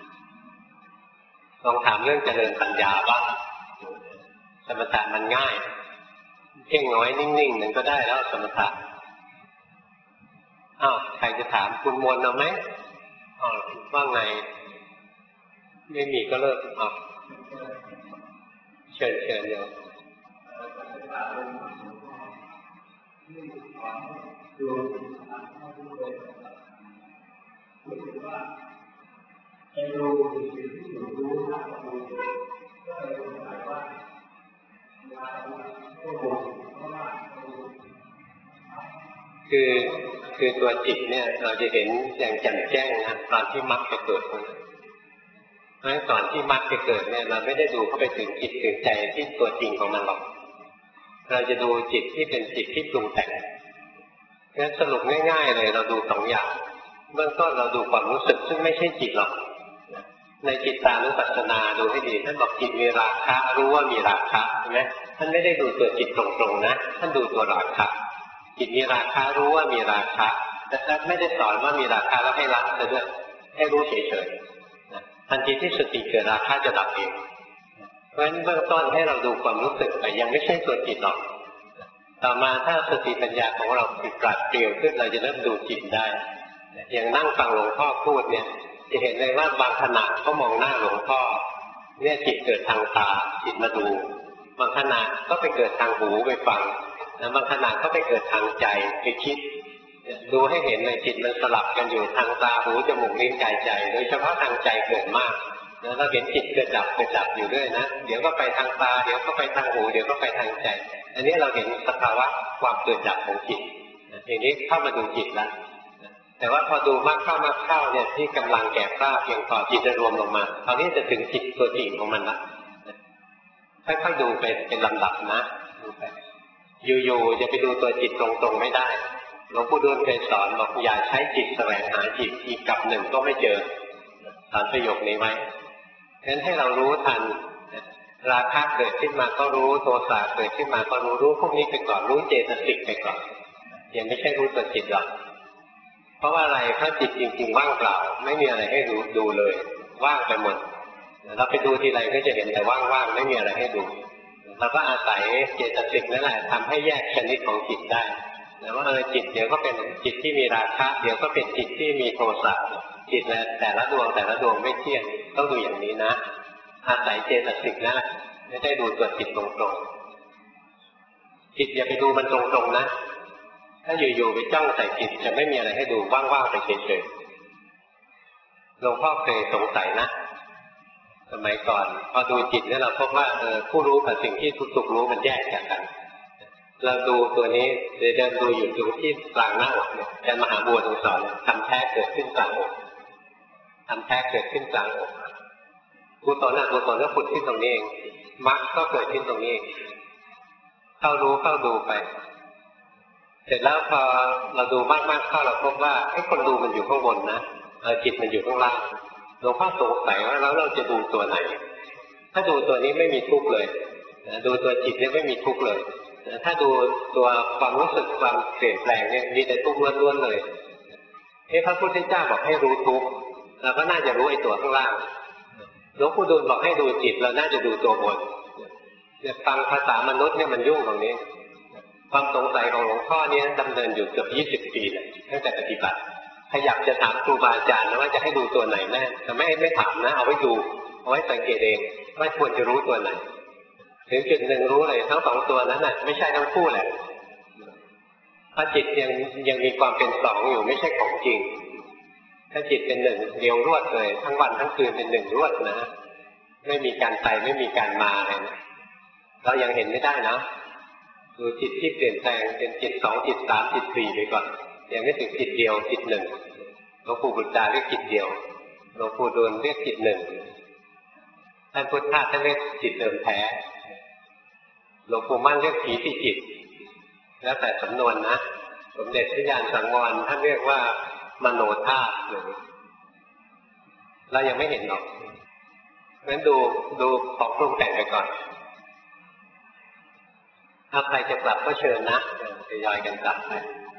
ลองถามเรื่องเจริญปัญญาบ้างสมถะมันง่ายเพ่งน้อยนิ่งๆมันก็ได้แล้วสมถะใครจะถามคุณมวลเอาไหมว่าไงไม่มีก็เลิกเชิญเดี๋ยวคือตัวจิตเนี่ยเราจะเห็นอย่างแจ่มแจ้งนะตอนที่มรรคจะเกิดเพราะฉะนั้นก่อนที่มรรคจะเกิดเนี่ยเราไม่ได้ดูเข้าไปถึงจิตถึงใจที่ตัวจริงของมันหรอกเราจะดูจิตที่เป็นจิตที่ปรุงแต่งงั้นสรุปง่ายๆเลยเราดู2 อย่างเบื้องต้นเราดูความรู้สึกซึ่งไม่ใช่จิตหรอกในจิตตานุปัสสนาดูให้ดีท่านบอกจิตมีราคะรู้ว่ามีราคะใช่ไหมท่านไม่ได้ดูตัวจิตตรงๆนะท่านดูตัวราคะจิตมีราคะรู้ว่ามีราคะแต่ท่านไม่ได้สอนว่ามีราคะแล้วให้ละซะด้วยให้รู้เฉยๆทันทีที่สติเกิดราคะจะดับเองเพราะฉะนั้นเบื้องต้นให้เราดูความรู้สึกแต่ยังไม่ใช่ตัวจิตหรอกต่อมาถ้าสติปัญญาของเราติดปราดเปรียวขึ้นเราจะเริ่มดูจิตได้อย่างนั่งฟังหลวงพ่อพูดเนี่ยจะเห็นเลยว่าบางขณะก็มองหน้าหลวงพ่อเนี่ยจิตเกิดทางตาจิตมาดูบางขณะก็ไปเกิดทางหูไปฟังบางขณะก็ไปเกิดทางใจไปคิดดูให้เห็นเลยจิตมันสลับกันอยู่ทางตาหูจมูกลิ้นกายใจโดยเฉพาะทางใจเกิดมากเราเห็นจิตเกิดดับอยู่ด้วยนะเดี๋ยวก็ไปทางตาเดี๋ยวก็ไปทางหูเดี๋ยวก็ไปทางใจอันนี้เราเห็นสภาวะความเกิดดับของจิตอย่างนี้เข้ามาดูจิตแล้วแต่ว่าพอดูมากเข้าเนี่ยที่กำลังแก่กล้าเพียงพอจิตจะรวมลงมาคราวนี้จะถึงจิตตัวจริงของมันละค่อยๆดูไปเป็นลำดับนะดูไปอยู่ๆจะไปดูตัวจิตตรงๆไม่ได้หลวงปู่ดูลเคยสอนบอกอย่าใช้จิตแสวงหาจิตอีกกับหนึ่งก็ไม่เจอสอนประโยคนี้ไว้ฉะนั้นให้เรารู้ทันราคะเกิดขึ้นมาก็รู้โทสะเกิดขึ้นมาก็รู้พวกนี้ไปก่อนรู้เจตสิกไปก่อนยังไม่ใช่รู้ตัวจิตหรอกเพราะว่าอะไรถ้าจิตจริงๆว่างเปล่าไม่มีอะไรให้รู้ดูเลยว่างไปหมดเราไปดูทีไรก็จะเห็นแต่ว่างๆไม่มีอะไรให้ดูเราก็อาศัยเจตสิกนั่นแหละทำให้แยกชนิดของจิตได้แต่ว่าจิตเดี๋ยวก็เป็นจิตที่มีราคะเดี๋ยวก็เป็นจิตที่มีโทสะจิตแต่ละดวงไม่เที่ยงต้องดูอย่างนี้นะอาศัยเจตสิกนั่นแหละไม่ได้ดูตัวจิตตรงๆจิตอย่าไปดูมันตรงๆนะถ้าอยู่ๆไปจ้องใส่จิตจะไม่มีอะไรให้ดูว่างๆไปเฉยๆหลวงพ่อเคยสงสัยนะสมัยก่อนพอดูจิตเนี่ยเราพบว่าผู้รู้กับสิ่งที่ถูกรู้มันแยกจากกันเราดูตัวนี้เดินดูอยู่ตรงที่กลางหน้าอกเนี่ยอาจารย์มหาบัวทรงสอนทำแท้เกิดขึ้นกลางอกทำแท้เกิดขึ้นกลางอกกุศลก็ผุดขึ้นตรงนี้เองมรรคก็เกิดขึ้นตรงนี้เองเข้าดูไปเสร็จแล้วพอเราดูมากๆเข้าเราพบว่าไอ้คนดูมันอยู่ข้างบนนะจิตมันอยู่ข้างล่างหลวงพ่อสงสัยว่าแล้วเราจะดูตัวไหนถ้าดูตัวนี้ไม่มีทุกข์เลยดูตัวจิตเนี่ยไม่มีทุกข์เลยถ้าดูตัวความรู้สึกความเปลี่ยนแปลงเนี่ยมีแต่ทุกข์ล้วนๆเลยพระพุทธเจ้าบอกให้รู้ทุกข์เราก็น่าจะรู้ไอ้ตัวข้างล่างหลวงปู่ดูลบอกให้ดูจิตเราน่าจะดูตัวบนเนี่ยฟังภาษามนุษย์เนี่ยมันยุ่งตรงนี้ความสงสัยของหลวงพ่อเนี่ยดำเนินอยู่เกือบ20 ปีเลยตั้งแต่ปฏิบัติขยับจะถามครูบาอาจารย์นะว่าจะให้ดูตัวไหนแน่แต่ไม่ถามนะเอาไว้ดูเอาไว้สังเกตเองว่าควรจะรู้ตัวไหนถึงจุดหนึ่งรู้เลยทั้งสองตัวนั้นน่ะไม่ใช่ทั้งคู่แหละเพราะจิตยังมีความเป็นสองอยู่ไม่ใช่ของจริงถ้าจิตเป็นหนึ่งเดียวรวดเลยทั้งวันทั้งคืนเป็นหนึ่งรวดนะไม่มีการไปไม่มีการมาอะไรนะเรายังเห็นไม่ได้นะดูจิตที่เปลี่ยนแปลงเป็นจิตสองจิตสามจิตสี่ไปก่อนยังไม่ถึงจิตเดียวจิตหนึ่งหลวงปู่บุตรดาเรียกจิตเดียวหลวงปู่ดูลเรียกจิตหนึ่งท่านพุทธะท่านเรียกจิตเดิมแท้หลวงปู่มั่นเรียกผีที่จิตแล้วแต่สำนวนนะสมเด็จพระญาณสังวรท่านเรียกว่ามโนธาตุเรายังไม่เห็นหรอกงั้นดูของปรุงแต่งไปก่อนถ้าใครจะกลับก็เชิญนะทยอยกันกลับไป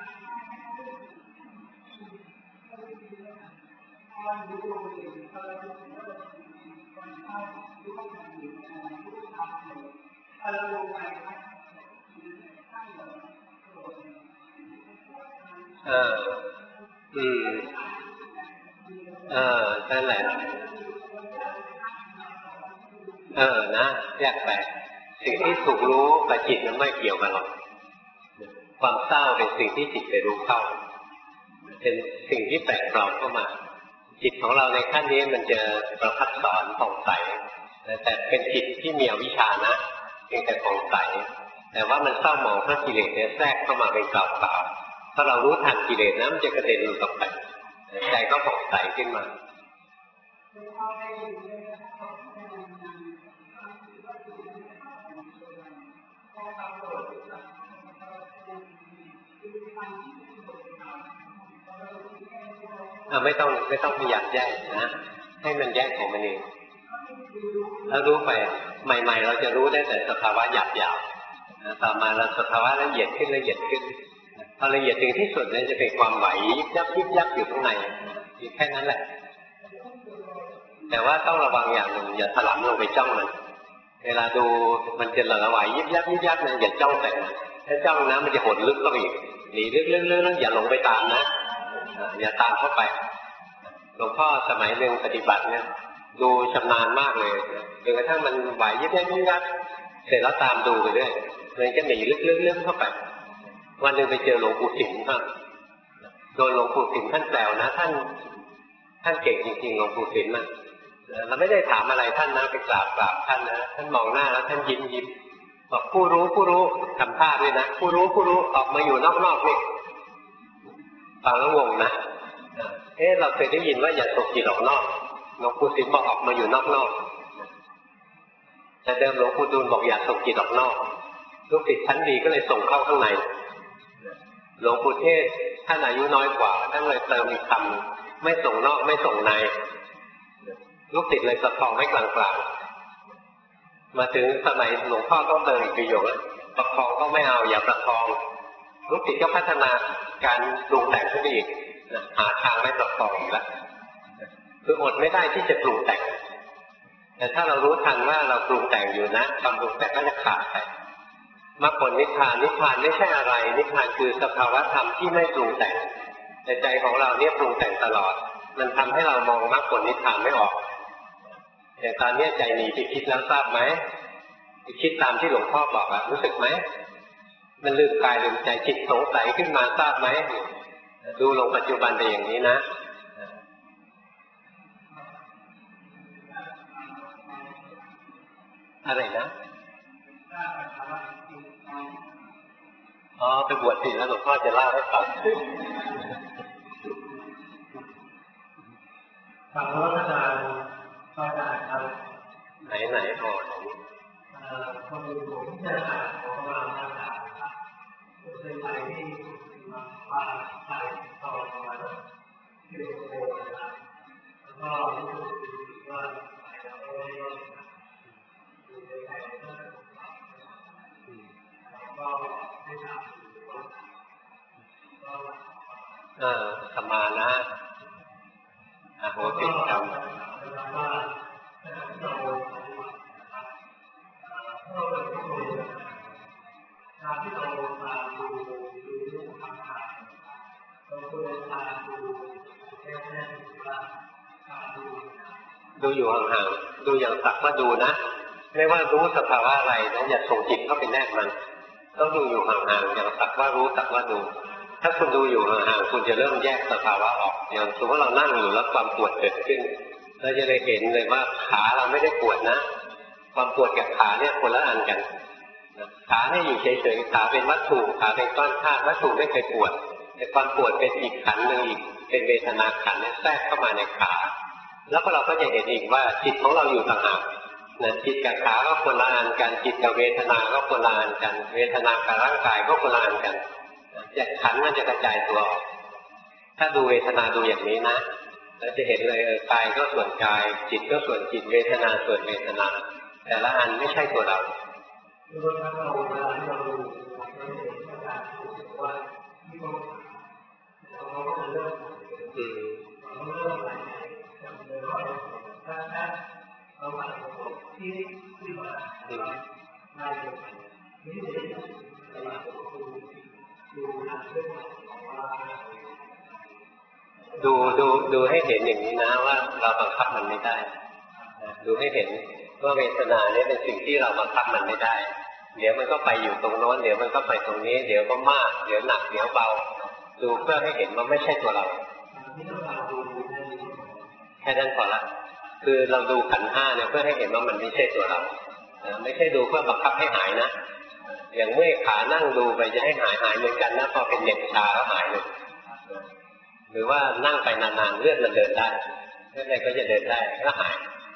นั่นแหละนะแยกไปสิ่งที่ถูกรู้กับจิตมันไม่เกี่ยวกันหรอกความเศร้าเป็นสิ่งที่จิตไปรู้เข้าเป็นสิ่งที่แปลกปลอมเข้ามาจิตของเราในขั้นนี้มันจะประพัดสอนผ่องใสแต่เป็นจิตที่มีอวิชชานะเพียงแต่ผ่องใสแต่ว่ามันเศร้าหมองเพราะกิเลสเนี่ยแทรกเข้ามาเป็นเปล่าๆถ้าเรารู้ทันกิเลสนะมันจะกระเด็นหลุดออกไปใจก็ผ่องใสขึ้นมาไม่ต้องพยายามแยกนะให้มันแยกของมันเองแล้วรู้ไปใหม่ๆเราจะรู้ได้แต่สภาวะหยาบๆต่อมาเราสภาวะละเอียดขึ้นพอละเอียดถึงที่สุดเนี่ยจะเป็นความไหวยิบยับอยู่ข้างในแค่นั้นแหละแต่ว่าต้องระวังอย่างหนึ่งอย่าถลำลงไปจ้องมันเวลาดูมันจะเหลอไหวยิบยับนะอย่าจ้องแต่ถ้าจ้องนะมันจะหดลึกเข้าไปอีกหนีลึกอย่าหลงไปตามนะอย่าตามเข้าไปหลวงพ่อสมัยหนึ่งปฏิบัติเนี่ยดูชำนาญมากเลยจนกระทั่งมันไหวยึกยักเสร็จแล้วตามดูไปเรื่อยเลยจะหนีลึกเข้าไปวันหนึ่งไปเจอหลวงปู่สิมก็โดนหลวงปู่สิมท่านแซวนะท่านเก่งจริงๆหลวงปู่สิมนะเราไม่ได้ถามอะไรท่านนะไปกราบท่านนะท่านมองหน้าแล้วท่านยิ้มบอกผู้รู้ทำท่าด้วยนะผู้รู้ออกมาอยู่นอกนี่ฟังแล้วงงนะเราเคยได้ยินว่าอย่าส่งจิตออกนอกหลวงปู่สิมบอกออกมาอยู่นอกแต่เดิมหลวงปู่ดูลบอกอย่าส่งจิตออกนอกลูกศิษย์ชั้นดีก็เลยส่งเข้าข้างในหลวงปู่เทศท่านอายุน้อยกว่าท่านเลยเติมอีกคำไม่ส่งนอกไม่ส่งในลูกศิษย์เลยประคองไว้กลางๆมาถึงสมัยหลวงพ่อต้องเติมอีกประโยคประคองก็ไม่เอาอย่าประคองลูกศิษย์ก็พัฒนาการปรุงแต่งขึ้นอีกหาทางไม่ประคองอีกแล้วคืออดไม่ได้ที่จะปรุงแต่งแต่ถ้าเรารู้ทันว่าเราปรุงแต่งอยู่นะความปรุงแต่งก็จะขาดไปมรรคผลนิพพานไม่ใช่อะไรนิพพานคือสภาวะธรรมที่ไม่ปรุงแต่งแต่ใจของเราเนี่ยปรุงแต่งตลอดมันทำให้เรามองมรรคผลนิพพานไม่ออกอย่างตอนนี้ใจหนีไปคิดแล้วทราบไหมไปคิดตามที่หลวงพ่อบอกอะรู้สึกไหมมันลืมกายลืมใจจิตสงสัยขึ้นมาทราบไหมดูลงปัจจุบันไปอย่างนี้นะอะไรนะไปบวชสิแล้วหลวงพ่อจะเล่าให้ฟังฟังแล้วอาจารย์ครับไหนพอคนอื่นผมจะถามของเราอาจารย์เคยไปที่ว่าไปต่อมาที่โรงเรียนแล้วก็รู้สึกว่าไปแล้วก็ได้ก็ได้ถามธรรมานะโหติดกรรมดูอยู่ห่างๆดูอย่างสักว่าดูนะไม่ว่ารู้สภาวะอะไรนะอย่าส่งจิตเข้าไปแนบมันต้องดูอยู่ห่างๆอย่างสักว่ารู้สักว่าดูถ้าคุณดูอยู่ห่างๆคุณจะเริ่มแยกสภาวะออกอย่างสมมติว่าเรานั่งอยู่แล้วความปวดเกิดขึ้นเราจะได้เห็นเลยว่าขาเราไม่ได้ปวดนะความปวดกับขาเนี่ยคนละอันกันขาเนี่ยอยู่เฉยๆขาเป็นวัตถุขาเป็นก้อนธาตุวัตถุไม่เคยปวดแต่ความปวดเป็นอีกขันหนึ่งอีกเป็นเวทนาขันเนี่ยแทรกเข้ามาในขาแล้วเราก็จะเห็นอีกว่าจิตของเราอยู่ต่างหากจิตกับขาก็คนละอันกันจิตกับเวทนาก็คนละอันกันเวทนากับร่างกายก็คนละอันกันจากขันมันจะกระจายตัวออกถ้าดูเวทนาดูอย่างนี้นะแล้วจะเห็นเลยกายก็ส่วนกายจิตก็ส่วนจิตเวทนาส่วนเวทนาแต่ละอันไม่ใช่ตัวเราดูให้เห็นอย่างนี้นะว่าเราบังคับมันไม่ได้ดูให้เห็นว่าเวทนาเนี่ยเป็นสิ่งที่เราบังคับมันไม่ได้เดี๋ยวมันก็ไปอยู่ตรงโน้นเดี๋ยวมันก็ไปตรงนี้เดี๋ยวก็มากเดี๋ยวหนักเดี๋ยวเบาดูเพื่อให้เห็นว่าไม่ใช่ตัวเราแค่นั้นพอละคือเราดูขันธ์ห้าเนี่ยเพื่อให้เห็นว่ามันไม่ใช่ตัวเราไม่ใช่ดูเพื่อบังคับให้หายนะอย่างเมื่อยขานั่งดูไปจะให้หายเหมือนกันนะพอเป็นเหน็บชาแล้วหายเลยหรือว่านั่งไปนานๆเลือดมันเดินได้เลือดอะไรก็จะเดินได้ก็หาย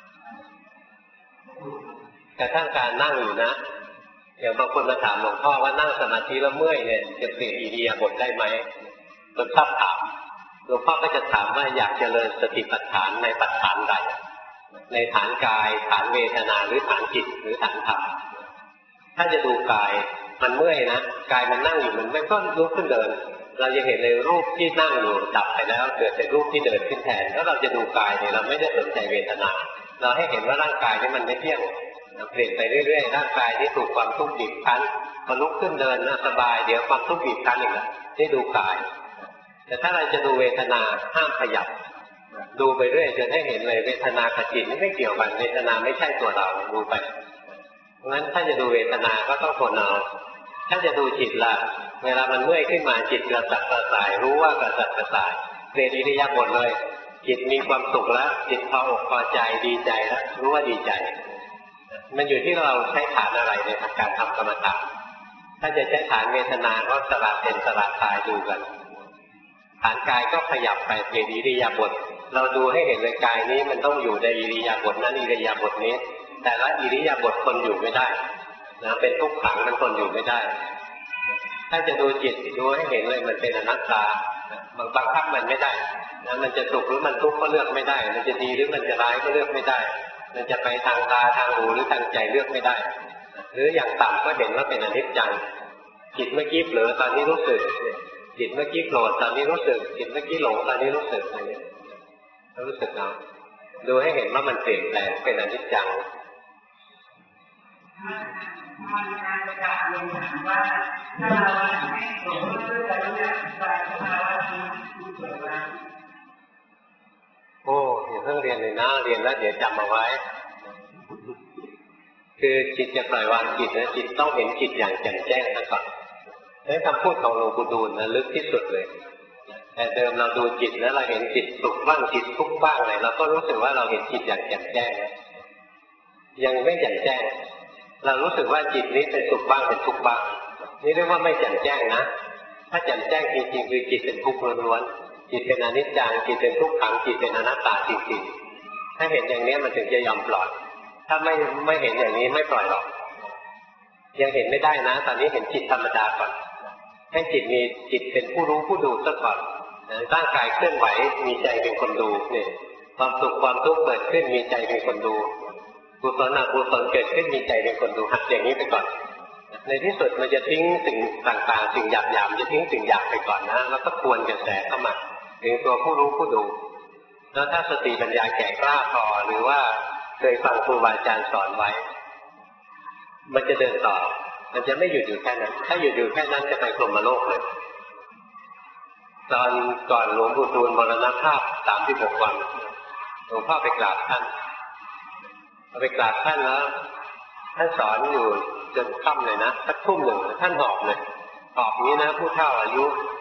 กระทั่งการนั่งอยู่นะอย่างบางคนมาถามหลวงพ่อว่านั่งสมาธิแล้วเมื่อยเนี่ยจะเปลี่ยนอิริยาบถได้ไหมหลวงพ่อถามหลวงพ่อก็จะถามว่าอยากเจริญสติปัฏฐานในปัฏฐานใดในฐานกายฐานเวทนาหรือฐานจิตหรือฐานธรรมถ้าจะดูกายมันเมื่อยนะกายมันนั่งอยู่มันไม่ก็ลุกขึ้นเดินเราจะเห็นในรูปที่นั่งอยู่ดับไปแล้วเกิดเป็นรูปที่เดินขึ้นแทนแล้วเราจะดูกายเนี่ยเราไม่ได้สนใจเวทนาเราให้เห็นว่าร่างกายนี้มันไม่เที่ยงเปลี่ยนไปเรื่อยๆร่างกายที่ถูกความทุกข์บีบคั้นพอลุกขึ้นเดินนะสบายเดี๋ยวความทุกข์บีบคั้นอีกแล้วได้ดูกายแต่ถ้าเราจะดูเวทนาห้ามขยับดูไปเรื่อยจนให้เห็นเลยเวทนากับจิตไม่เกี่ยวกันเวทนาไม่ใช่ตัวเราดูไปเพราะงั้นถ้าจะดูเวทนาก็ต้องทนเอาถ้าจะดูจิตล่ะเวลามันเมื่อยขึ้นมาจิตกระสับกระส่ายรู้ว่ากระสับกระส่ายเปลี่ยนอิริยาบถเลยจิตมีความสุขแล้วจิตพออกพอใจดีใจแล้วรู้ว่าดีใจมันอยู่ที่เราใช้ฐานอะไรในการทำกรรมฐานถ้าจะใช้ฐานเวทนาก็สลับเป็นสลับตายดูกันฐานกายก็ขยับไปเปลี่ยนอิริยาบถเราดูให้เห็นเลยกายนี้มันต้องอยู่ในอิริยาบถนั้นอิริยาบถนี้แต่ละอิริยาบถคนอยู่ไม่ได้นะเป็นทุกขังมันคนอยู่ไม่ได้ถ้าจะดูจิตดูให้เห็นเลยมันเป็นอนัตตาบังคับมันไม่ได้นะมันจะสุขหรือมันทุกข์ก็เลือกไม่ได้มันจะดีหรือมันจะร้ายก็เลือกไม่ได้มันจะไปทางตาทางหูหรือทางใจเลือกไม่ได้หรืออย่างต่ำก็เห็นว่าเป็นอนิจจังจิตเมื่อกี้เผลอตอนนี้รู้สึกจิตเมื่อกี้โกรธตอนนี้รู้สึกจิตเมื่อกี้หลงตอนนี้รู้สึกอะไรนี้รู้สึกเอาดูให้เห็นว่ามันเปลี่ยนแปลงเป็นอนิจจังมันการประกาศเรียนถามว่าถ้าเราให้หลงด้วยกันแล้วใจสภาวะที่เกิดมาโอ้อย่าเพิ่งเรียนเลยนะเรียนแล้วเดี๋ยวจำเอาไว้คือจิตจะปล่อยวางจิตนะจิตต้องเห็นจิตอย่างแจ่มแจ้งซะก่อนนี่คำพูดของหลวงปู่ดูลนะลึกที่สุดเลยแต่เดิมเราดูจิตแล้วเราเห็นจิตสุขบ้างจิตทุกข์บ้างเลยเราก็รู้สึกว่าเราเห็นจิตอย่างแจ่มแจ้งยังไม่แจ่มแจ้งเรารู้สึกว่าจิตนี้เป็นสุขบ้างเป็นทุกข์บ้างนี่เรียกว่าไม่แจ่มแจ้งนะถ้าแจ่มแจ้งจริงๆคือจิตเป็นทุกข์ล้วนๆจิตเป็นอนิจจังจิตเป็นทุกขังจิตเป็นอนัตตาจริงๆถ้าเห็นอย่างนี้มันถึงจะยอมปล่อยถ้าไม่เห็นอย่างนี้ไม่ปล่อยหรอกยังเห็นไม่ได้นะตอนนี้เห็นจิตธรรมดาก่อนให้จิตมีจิตเป็นผู้รู้ผู้ดูซะก่อนร่างกายเคลื่อนไหวมีใจเป็นคนดูเนี่ยความสุขความทุกข์เกิดขึ้นมีใจเป็นคนดูกุศลอกุศลเกิดขึ้นมีใจเป็นคนดูหัดอย่างนี้ไปก่อนในที่สุดมันจะทิ้งสิ่งต่างๆสิ่งหยาบๆจะทิ้งสิ่งหยาบไปก่อนนะแล้วก็ทวนกระแสเข้ามาถึงตัวผู้รู้ผู้ดูแล้วถ้าสติปัญญาแก่กล้าพอหรือว่าเคยฟังครูบาอาจารย์สอนไว้มันจะเดินต่อมันจะไม่หยุดอยู่แค่นั้นถ้าหยุดอยู่แค่นั้นจะไปพรหมโลกเลยตอนก่อนหลวงปู่ดูลมรณภาพ36 วันหลวงพ่อไปกราบท่านไปกราบท่านแล้วท่านสอนอยู่จนค่ำเลยนะสักทุ่มหนึ่งท่านหอบเลยหอบนี้นะผู้เฒ่าอายุ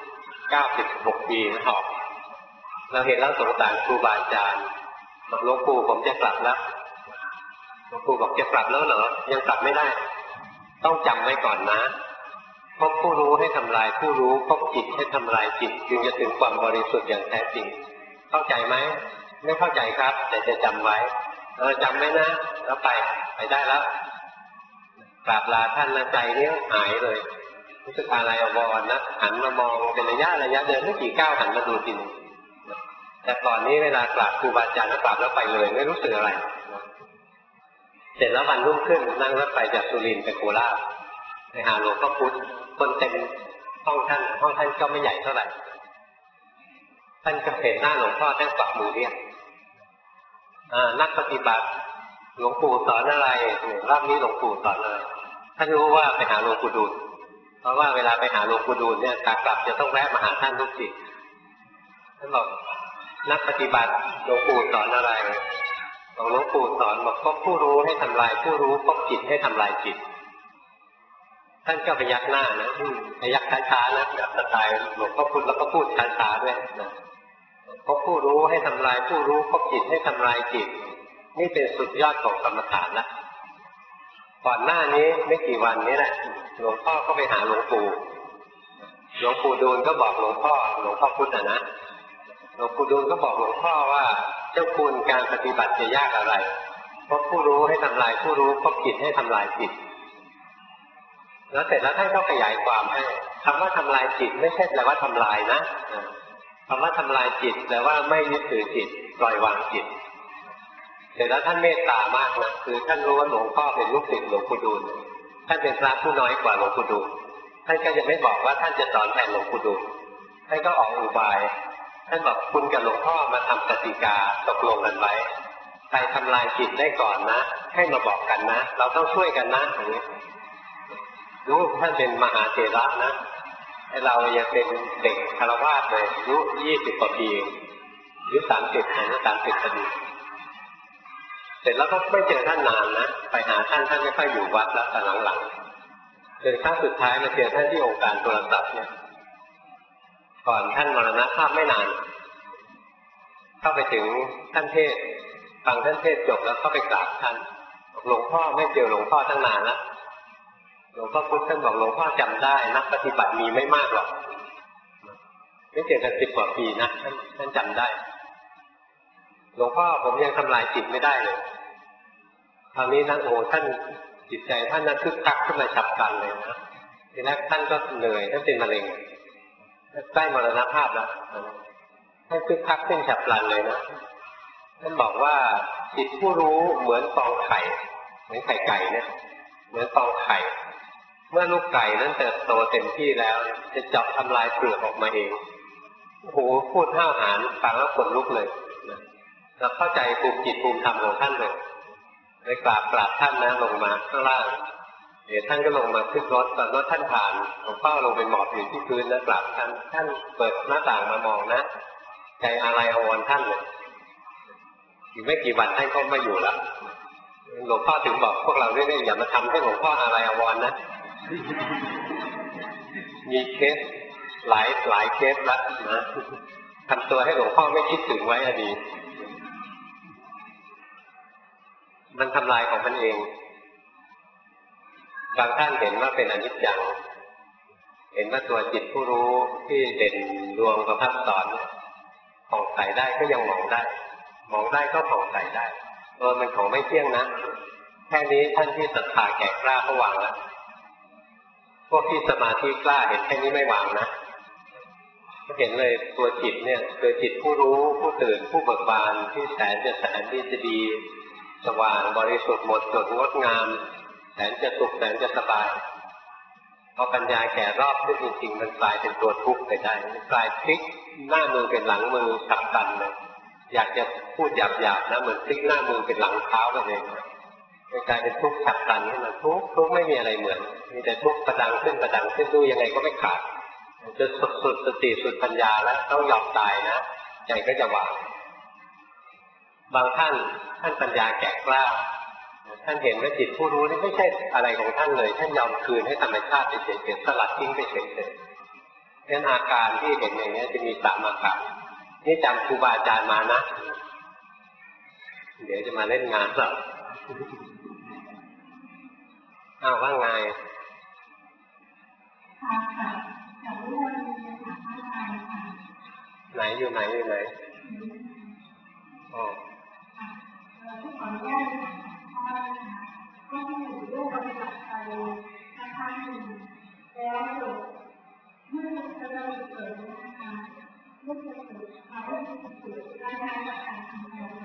96 ปีหอบเราเห็นแล้วสงสารครูบาอาจารย์บอกหลวงปู่ผมจะกลับแล้วหลวงปู่บอกจะกลับแล้วเหรอยังกลับไม่ได้ต้องจำไว้ก่อนนะพบผู้รู้ให้ทำลายผู้รู้พบจิตให้ทำลายจิตจึงจะถึงความบริสุทธิ์อย่างแท้จริงเข้าใจไหมไม่เข้าใจครับแต่จะจำไว้จำไว้นะแล้วไปได้แล้วกราบลาท่านนะใจนี้หายเลยรู้สึกอะไรอวรนะหันมามองเป็นระยะเดินไม่กี่ก้าวหันมาดูจริงแต่ก่อนนี้เวลากราบครูบาอาจารย์กราบแล้วไปเลยไม่รู้สึกอะไรเสร็จแล้ววันรุ่งขึ้นนั่งรถไฟจากสุรินทร์ไปโคราชไปหาหลวงพ่อพุธคนเต็มห้องท่านก็ไม่ใหญ่เท่าไหร่ท่านก็เห็นหน้าหลวงพ่อท่านกวักมือเรียกนักปฏิบัติหลวงปู่สอนอะไรรอบนี้หลวงปู่สอนอะไรท่านรู้ว่าไปหาหลวงปู่ดูลเพราะว่าเวลาไปหาหลวงปู่ดูลเนี่ยกลับจะต้องแวะมาหาท่านทุกทีท่านบอกนักปฏิบัติหลวงปู่สอนอะไรหลวงปู่สอนบอกพบผู้รู้ให้ทำลายผู้รู้พบจิตให้ทำลายจิตท่านก็พยักหน้านะพยักช้าๆนะแบบสไตล์หลวงพ่อพุธแล้วก็พูดช้าๆด้วยนะพบผู้รู้ให้ทำลายผู้รู้พบจิตให้ทำลายจิตนี่เป็นสุดยอดของกรรมฐานละก่อนหน้านี้ไม่กี่วันนี้แหละหลวงพ่อก็ไปหาหลวงปู่ดูลก็บอกหลวงพ่อพุธนะหลวงปู่ดูลก็บอกหลวงพ่อว่าเจ้าคุณการปฏิบัติจะยากอะไรพบผู้รู้ให้ทำลายผู้รู้พบจิตให้ทำลายจิตแล้วเสร็จแล้วท่านก็ขยายความให้คำว่าทำลายจิตไม่ใช่แปลว่าทำลายนะคำว่าทำลายจิตแปลว่าไม่ยึดถือจิตปล่อยวางจิตเสร็จแล้วท่านเมตตามากนะคือท่านรู้ว่าหลวงพ่อเป็นลูกศิษย์หลวงปู่ดูลท่านเป็นพระผู้น้อยกว่าหลวงปู่ดูลท่านก็จะไม่บอกว่าท่านจะสอนแทนหลวงปู่ดูลท่านก็ออกอุบายท่านบอกคุณกับหลวงพ่อมาทำกติกาตกลงกันไว้ใครทำลายจิตได้ก่อนนะให้มาบอกกันนะเราต้องช่วยกันนะอย่างนี้รู้ท่านเป็นมหาเถระนะให้เรายังเป็นเด็กคฤหัสถ์เลยอายุ20 กว่าปีอายุ30อายุ30พอดีเสร็จแล้วก็ไม่เจอท่านนานนะไปหาท่านไม่ค่อยอยู่วัดแล้วแต่หลังๆจนครั้งสุดท้ายมาเจอท่านที่องค์การโทรศัพท์เนี่ยก่อนท่านมรณภาพไม่นานเข้าไปถึงท่านเทศฟังท่านเทศจบแล้วเข้าไปกราบท่านหลวงพ่อไม่เจอหลวงพ่อตั้งนานแล้วหลวงพ่อพุธท่านบอกหลวงพ่อจำได้นักปฏิบัติมีไม่มากหรอกไม่เจอกัน10 กว่าปีนะท่านจำได้หลวงพ่อผมยังทำลายจิตไม่ได้เลยคราวนี้นะโอ้ท่านจิตใจท่านนั้นคึกคักขึ้นมาฉับพลันเลยนะทีแรกท่านก็เหนื่อยท่านเป็นมะเร็งใกล้มรณภาพแล้วท่านคึกคักขึ้นฉับพลันเลยนะท่านบอกว่าจิตผู้รู้เหมือนฟองไข่เหมือนไข่ไก่เนี่ยเหมือนฟองไข่เมื่อลูกไก่นั้นเติบโตเต็มที่แล้วจะเจาะทำลายเปลือกออกมาเองโอ้โหพูดห้าวหาญฟังแล้วขนลุกเลยเราเข้าใจภูมิจิตภูมิธรรมของท่านเลยไปกราบท่านนะลงมาข้างล่างเดี๋ยวท่านก็ลงมาขึ้นรถตอนรถท่านผ่านหลวงพ่อลงไปหมอบอยู่ที่พื้นนะกราบท่านเปิดหน้าต่างมามองนะใจอะไรอาวรณ์ท่านเลยอีกไม่กี่วันท่านก็ไม่อยู่แล้วหลวงพ่อถึงบอกพวกเราเรื่อยๆอย่ามาทำให้หลวงพ่ออะไรอาวรณ์นะมีเคสหลายเคสแล้วนะทำตัวให้หลวงพ่อไม่คิดถึงไว้อดีตมันทำลายของมันเองบางท่านเห็นว่าเป็นอนิจจังเห็นว่าตัวจิตผู้รู้ที่เด่นดวงประภัสสรผ่องใสได้ก็ยังมองได้ก็ผ่องใสได้มันของไม่เที่ยงนะแค่นี้ท่านที่ศรัทธาแก่กล้าก็วางแล้วพวกที่สมาธิกล้าเห็นแค่นี้ไม่วางนะก็เห็นเลยตัวจิตเนี่ยคือจิตผู้รู้ผู้ตื่นผู้เบิกบานที่แสนจะดีสว่างบริสุทธิ์หมดจดงดงามแสนจะสุขแสนจะสบายพอปัญญาแก่รอบขึ้นจริงๆมันกลายเป็นตัวทุกข์ไปได้กลายพลิกหน้ามือเป็นหลังมือกลับกันเลยอยากจะพูดหยาบๆนะเหมือนพลิกหน้ามือเป็นหลังเท้ากันเองกลายเป็นทุกข์ฉับพลันนี่มันทุกข์ไม่มีอะไรเหมือนมีแต่ทุกข์ประดังขึ้นดูยังไงก็ไม่ขาดจะสุดสติสุดปัญญาแล้วต้องยอมตายนะใจก็จะวางบางท่านปัญญาแก่กล้าท่านเห็นว่าจิตผู้รู้นี่ไม่ใช่อะไรของท่านเลยท่านยอมคืนให้ธรรมชาติไปเฉยๆสลัดทิ้งไปเฉยๆงั้นอาการที่เห็นอย่างนี้จะมี3 อาการนี่จำครูบาอาจารย์มานะเดี๋ยวจะมาเล่นงานเราว่าไงไหนอยู่ไหนอ๋อขออนุญาตพ่อนะคะก็ที่อยู่ลูกปฏิบัติไปนะคะแล้วเมื่อจะเริ่มเกิดนะคะลูกจะเกิดเขาจะเกิดได้จากการทำงาน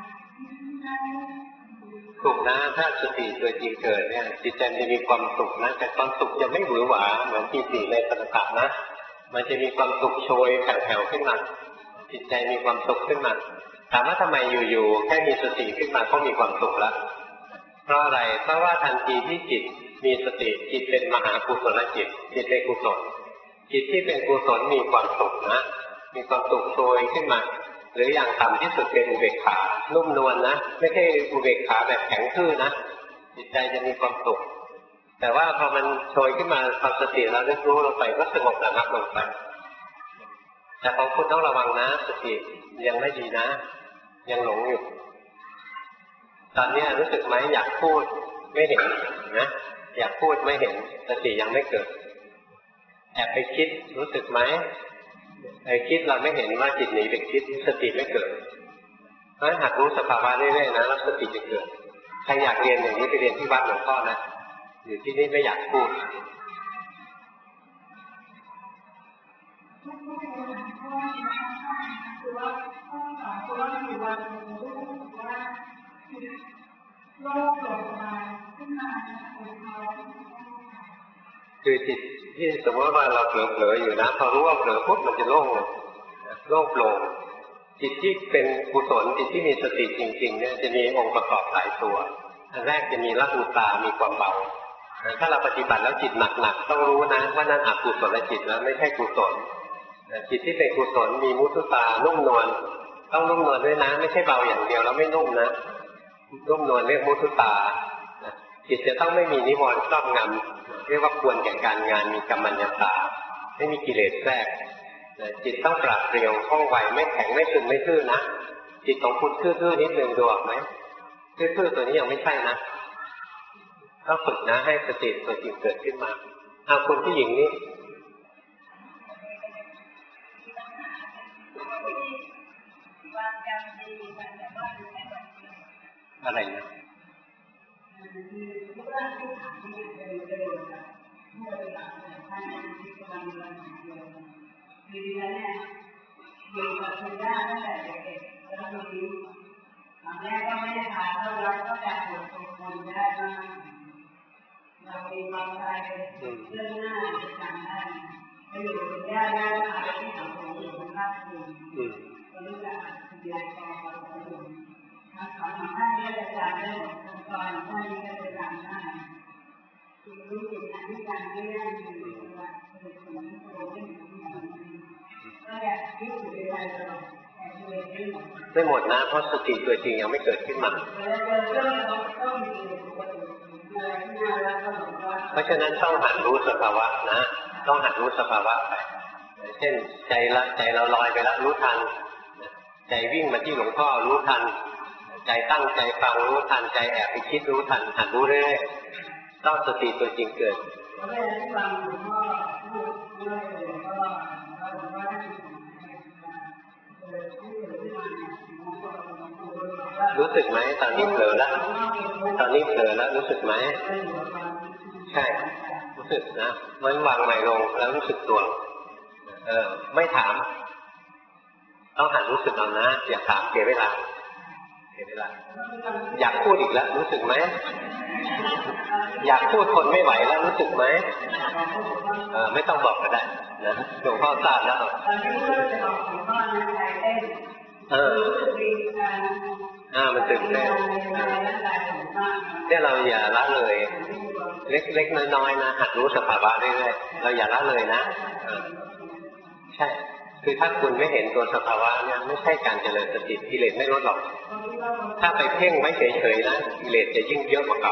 ถูกนะถ้าสติตัวจริงเกิดเนี่ยจิตใจจะมีความสุขนะแต่ความสุขจะไม่หวือหวาเหมือนปีติในปฏิปักษ์นะมันจะมีความสุขโชยแผ่วๆขึ้นมาจิตใจมีความสุขขึ้นมาถามว่าทำไมอยู่ๆแค่มีสติขึ้นมาก็มีความสุขแล้วเพราะอะไรเพราะว่าทันทีที่จิตมีสติจิตเป็นมหากุศลจิตเป็นกุศลจิตที่เป็นกุศลมีความสุขนะมีความสุขโชยขึ้นมาหรืออย่างต่ำที่สุดเป็นอุเบกขานุ่มนวลนะไม่ใช่อุเบกขาแบบแข็งทื่อนะจิตใจจะมีความสุขแต่ว่าพอมันโชยขึ้นมาความสติเราได้รู้ลงไปก็สงบระงับลงไปแต่ของคุณต้องระวังนะสติยังไม่ดีนะยังหลงอยู่ตอนนี้รู้สึกไหมอยากพูดไม่เห็นนะอยากพูดไม่เห็นสติยังไม่เกิดแอบไปคิดรู้สึกไหมไอ้คิดเราไม่เห็นว่าจิตหนีไปคิดสติไม่เกิดเพราะฉะนั้นหากรู้สภาวะเรื่อยๆนะแล้วสติจะเกิดใครอยากเรียนอย่างนี้ไปเรียนที่วัดหลวงพ่อนะอยู่ที่นี่ไม่อยากพูดคือจิตที่สมมติว่าเราเผลอๆอยู่นะพอรู้ว่าเผลอปุ๊บมันจะโล่งโล่งโปร่งจิตที่เป็นกุศลจิตที่มีสติจริงๆเนี่ยจะมีองค์ประกอบหลายตัวอันแรกจะมีละหุตามีความเบาถ้าเราปฏิบัติแล้วจิตหนักๆต้องรู้นะว่านั่นอกุศลจิตแล้วไม่ใช่กุศลจิตที่เป็นกุศลมีมุทุตานุ่มนวลต้องนุ่มนวลด้วยนะไม่ใช่เบาอย่างเดียวแล้วไม่นุ่มนะนุ่มนวลเรียกมุทุตาจิตจะต้องไม่มีนิวรณ์ครอบงำเรียกว่าควรแก่การงานมีกัมมัญญาตาไม่มีกิเลสแทรกจิตต้องปราดเปรียวคล่องไวไม่แข็งไม่ตึงไม่ทื่อนะจิตของคุณทื่อๆนิดนึงดูออกไหมทื่อๆตัวนี้ยังไม่ใช่นะต้องฝึกนะให้สติตัวจริงเกิดขึ้นมาเอาคุณผู้หญิงนี่อะไรนะอยู่กับคุณย่าตั้งแต่เด็กๆแล้วตอนนี้แม่ก็ไม่ได้พาเรารักก็จะปวดตรงคนได้มากเรามีความใจเรื่องหน้าจะจำได้ไปอยู่กับคุณย่าย่าพาไปที่สังคมอยู่คุณภาคภูมิก็รู้จักคุณยายแกกับคุณลุงทั้งสองท่านนี้จะจำได้หมดทั้งตอนท่านนี้ก็จะจำได้คือรู้สึกอันนี้การไม่ได้มีว่าเป็นคนที่โตขึ้นไม่หมดนะเพราะสติตัวจริงยังไม่เกิดขึ้นมาเพราะฉะนั้นต้องหัดรู้สภาวะนะต้องหัดรู้สภาวะไปเช่นใจเราลอยไปแล้วรู้ทันใจวิ่งมาที่หลวงพ่อรู้ทันใจตั้งใจฟังรู้ทันใจแอบไปคิดรู้ทันหัดรู้เรื่อยๆต้องสติตัวจริงเกิดรู้สึกไหมตอนนี้เผลอแล้วรู้สึกไหมใช่รู้สึกนะมันวางใหม่ลงแล้วรู้สึกตัวไม่ถามต้องหันรู้สึกเอานะอย่าถามเสียเวลาอยากพูดอีกแล้วรู้สึกไหมอยากพูดทนไม่ไหวแล้วรู้สึกไหมไม่ต้องบอกก็ได้นะหลวงพ่อทราบแล้วมันตื่นเต้นเนี่ยเราอย่าละเลยเล็กๆน้อยๆนะหัดรู้สภาวะเรื่อยๆเราอย่าละเลยนะใช่คือถ้าคุณไม่เห็นตัวสภาวะเนี่ยไม่ใช่การเจริญสติกิเลสไม่ลดหรอกถ้าไปเพ่งไว้เฉยๆนะกิเลสจะยิ่งเยอะกว่าเก่า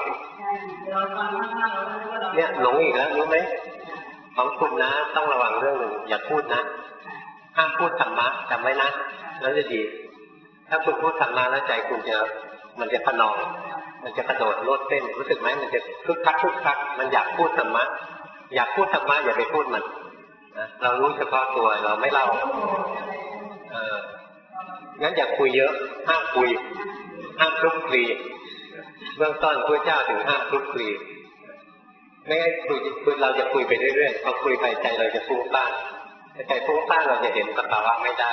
เนี่ยหลงอีกแล้วรู้ไหมของคุณนะต้องระวังเรื่องหนึ่งอย่าพูดนะห้ามพูดธรรมะจำไว้นะแล้วจะดีถ้าคุณพูดธรรมะแล้วใจคุณมันจะพนองมันจะกระโดดโลดเต้นรู้สึกไหมมันจะคึกคักมันอยากพูดธรรมะอยากพูดธรรมะอย่าไปพูดมันเรารู้เฉพาะตัวเราไม่เล่างั้นอย่าคุยเยอะห้ามคุยห้ามคลุกคลีเบื้องต้นพระเจ้าถึงห้ามคลุกคลีไม่ให้คุยเราจะคุยไปเรื่อยๆพอคุยไปใจเราจะฟุ้งซ่านใจฟุ้งซ่านเราจะเห็นสภาวะไม่ได้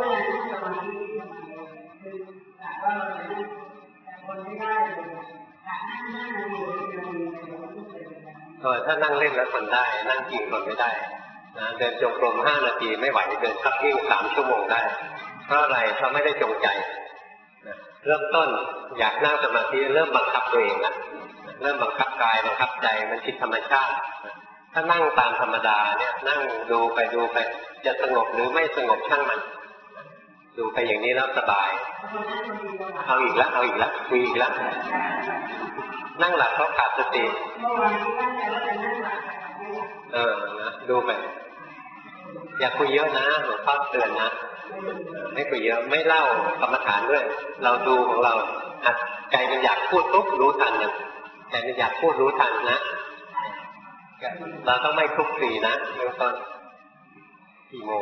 ถ้านั่งเล่นแล้วทนได้นั่งจริงทนไม่ได้นะเดินจงกรม5 นาทีไม่ไหวเดินขับวิ่ง3 ชั่วโมงได้เพราะอะไรเพราะไม่ได้จงใจเริ่มต้นอยากนั่งสมาธิเริ่มบังคับตัวเองนะเริ่มบังคับกายบังคับใจมันผิดธรรมชาติถ้านั่งตามธรรมดาเนี่ยนั่งดูไปจะสงบหรือไม่สงบช่างมันดูไปอย่างนี้แล้วสบายเอาอีกแล้วคุยอีกแล้วนั่งหลับเพราะขาดสติดูไปอย่าคุยเยอะนะหลวงพ่อเตือนนะไม่คุยเยอะไม่เล่ากรรมฐานด้วยเราดูของเราใจมันอยากพูดปุ๊บรู้ทันนะใจมันอยากพูดรู้ทันนะเราต้องไม่คลุกคลีนะเริ่มต้นกี่โมง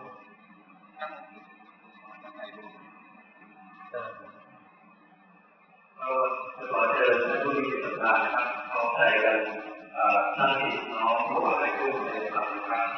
ขอเชิญผู้มีจิตศรัทธานะครับขอใจกันตั้งจิตน้อมถวายผู้ในธรรมครับ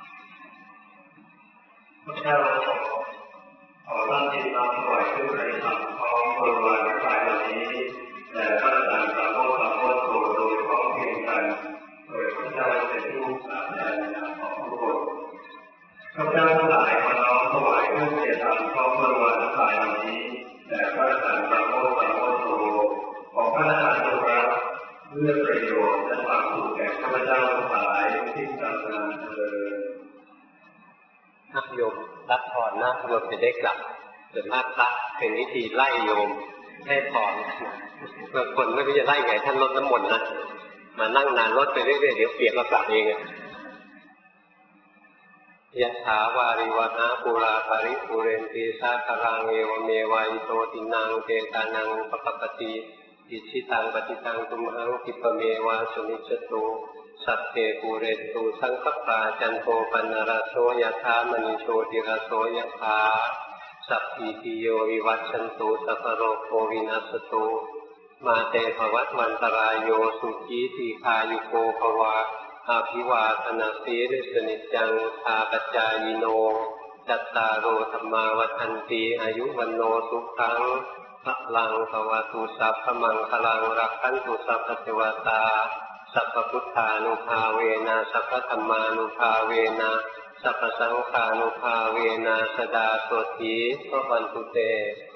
พระเจ้าขอตั้งจิตน้อมถวายผู้ในธรรมพร้อมบริวารทั้งหลายเหล่านี้แด่พระสัมมาสัมพุทธโธโดยพร้อมเพรียงกันโดยพระเจ้าเป็นผู้สร้างใจของทุกคนพระเจ้าทั้งหลายขอน้อมถวายผู้ในธรรมพร้อมบริวารทั้งหลายเหล่านี้แต่พระสัมมาสัมพุทธโธของพระอาจารย์ทรงรับเพื่อประโยชน์และความสุขแก่ข้าพเจ้าทั้งหลายที่ตามงานโยมรับพรนะโยมจะได้กลับส่วนมากพระเป็นวิธีไล่โยมให้พรบางคนไม่รู้จะไล่ไงท่านลดน้ำมนต์นะมานั่งนานลดไปเรื่อยๆเดี๋ยวเปียกก็กลับเองยะถาวาริวหาปุราภริปุเรนติสาคารังเอวเมวายโตตินังเตตานังปปปติอิชิตังปฏิตังตุมหังคิปเมวาสุนิจตุสัพเพปูเรตุสังคปาจันโทปนรโสยถามณิโชติรโสยถาสัพพิติโยวิวัชชันตุสัพพโรโควินัสตุมาเตภวัตวันตรายโยสุขีทีคายุโกภวะอาภิวาทนาสีริสนิจังอาปัจจายโนจัตตารโอธรรมาวัฏันติอายุวันโนสุขังพลังภวตุสัพพมังคลังรักขันตุสัพพเทวตาสัพพพุทธานุภาเวนะสัพพธัมมานุภาเวนะสัพพสังฆานุภาเวนะสดาโสติพระวันตุเต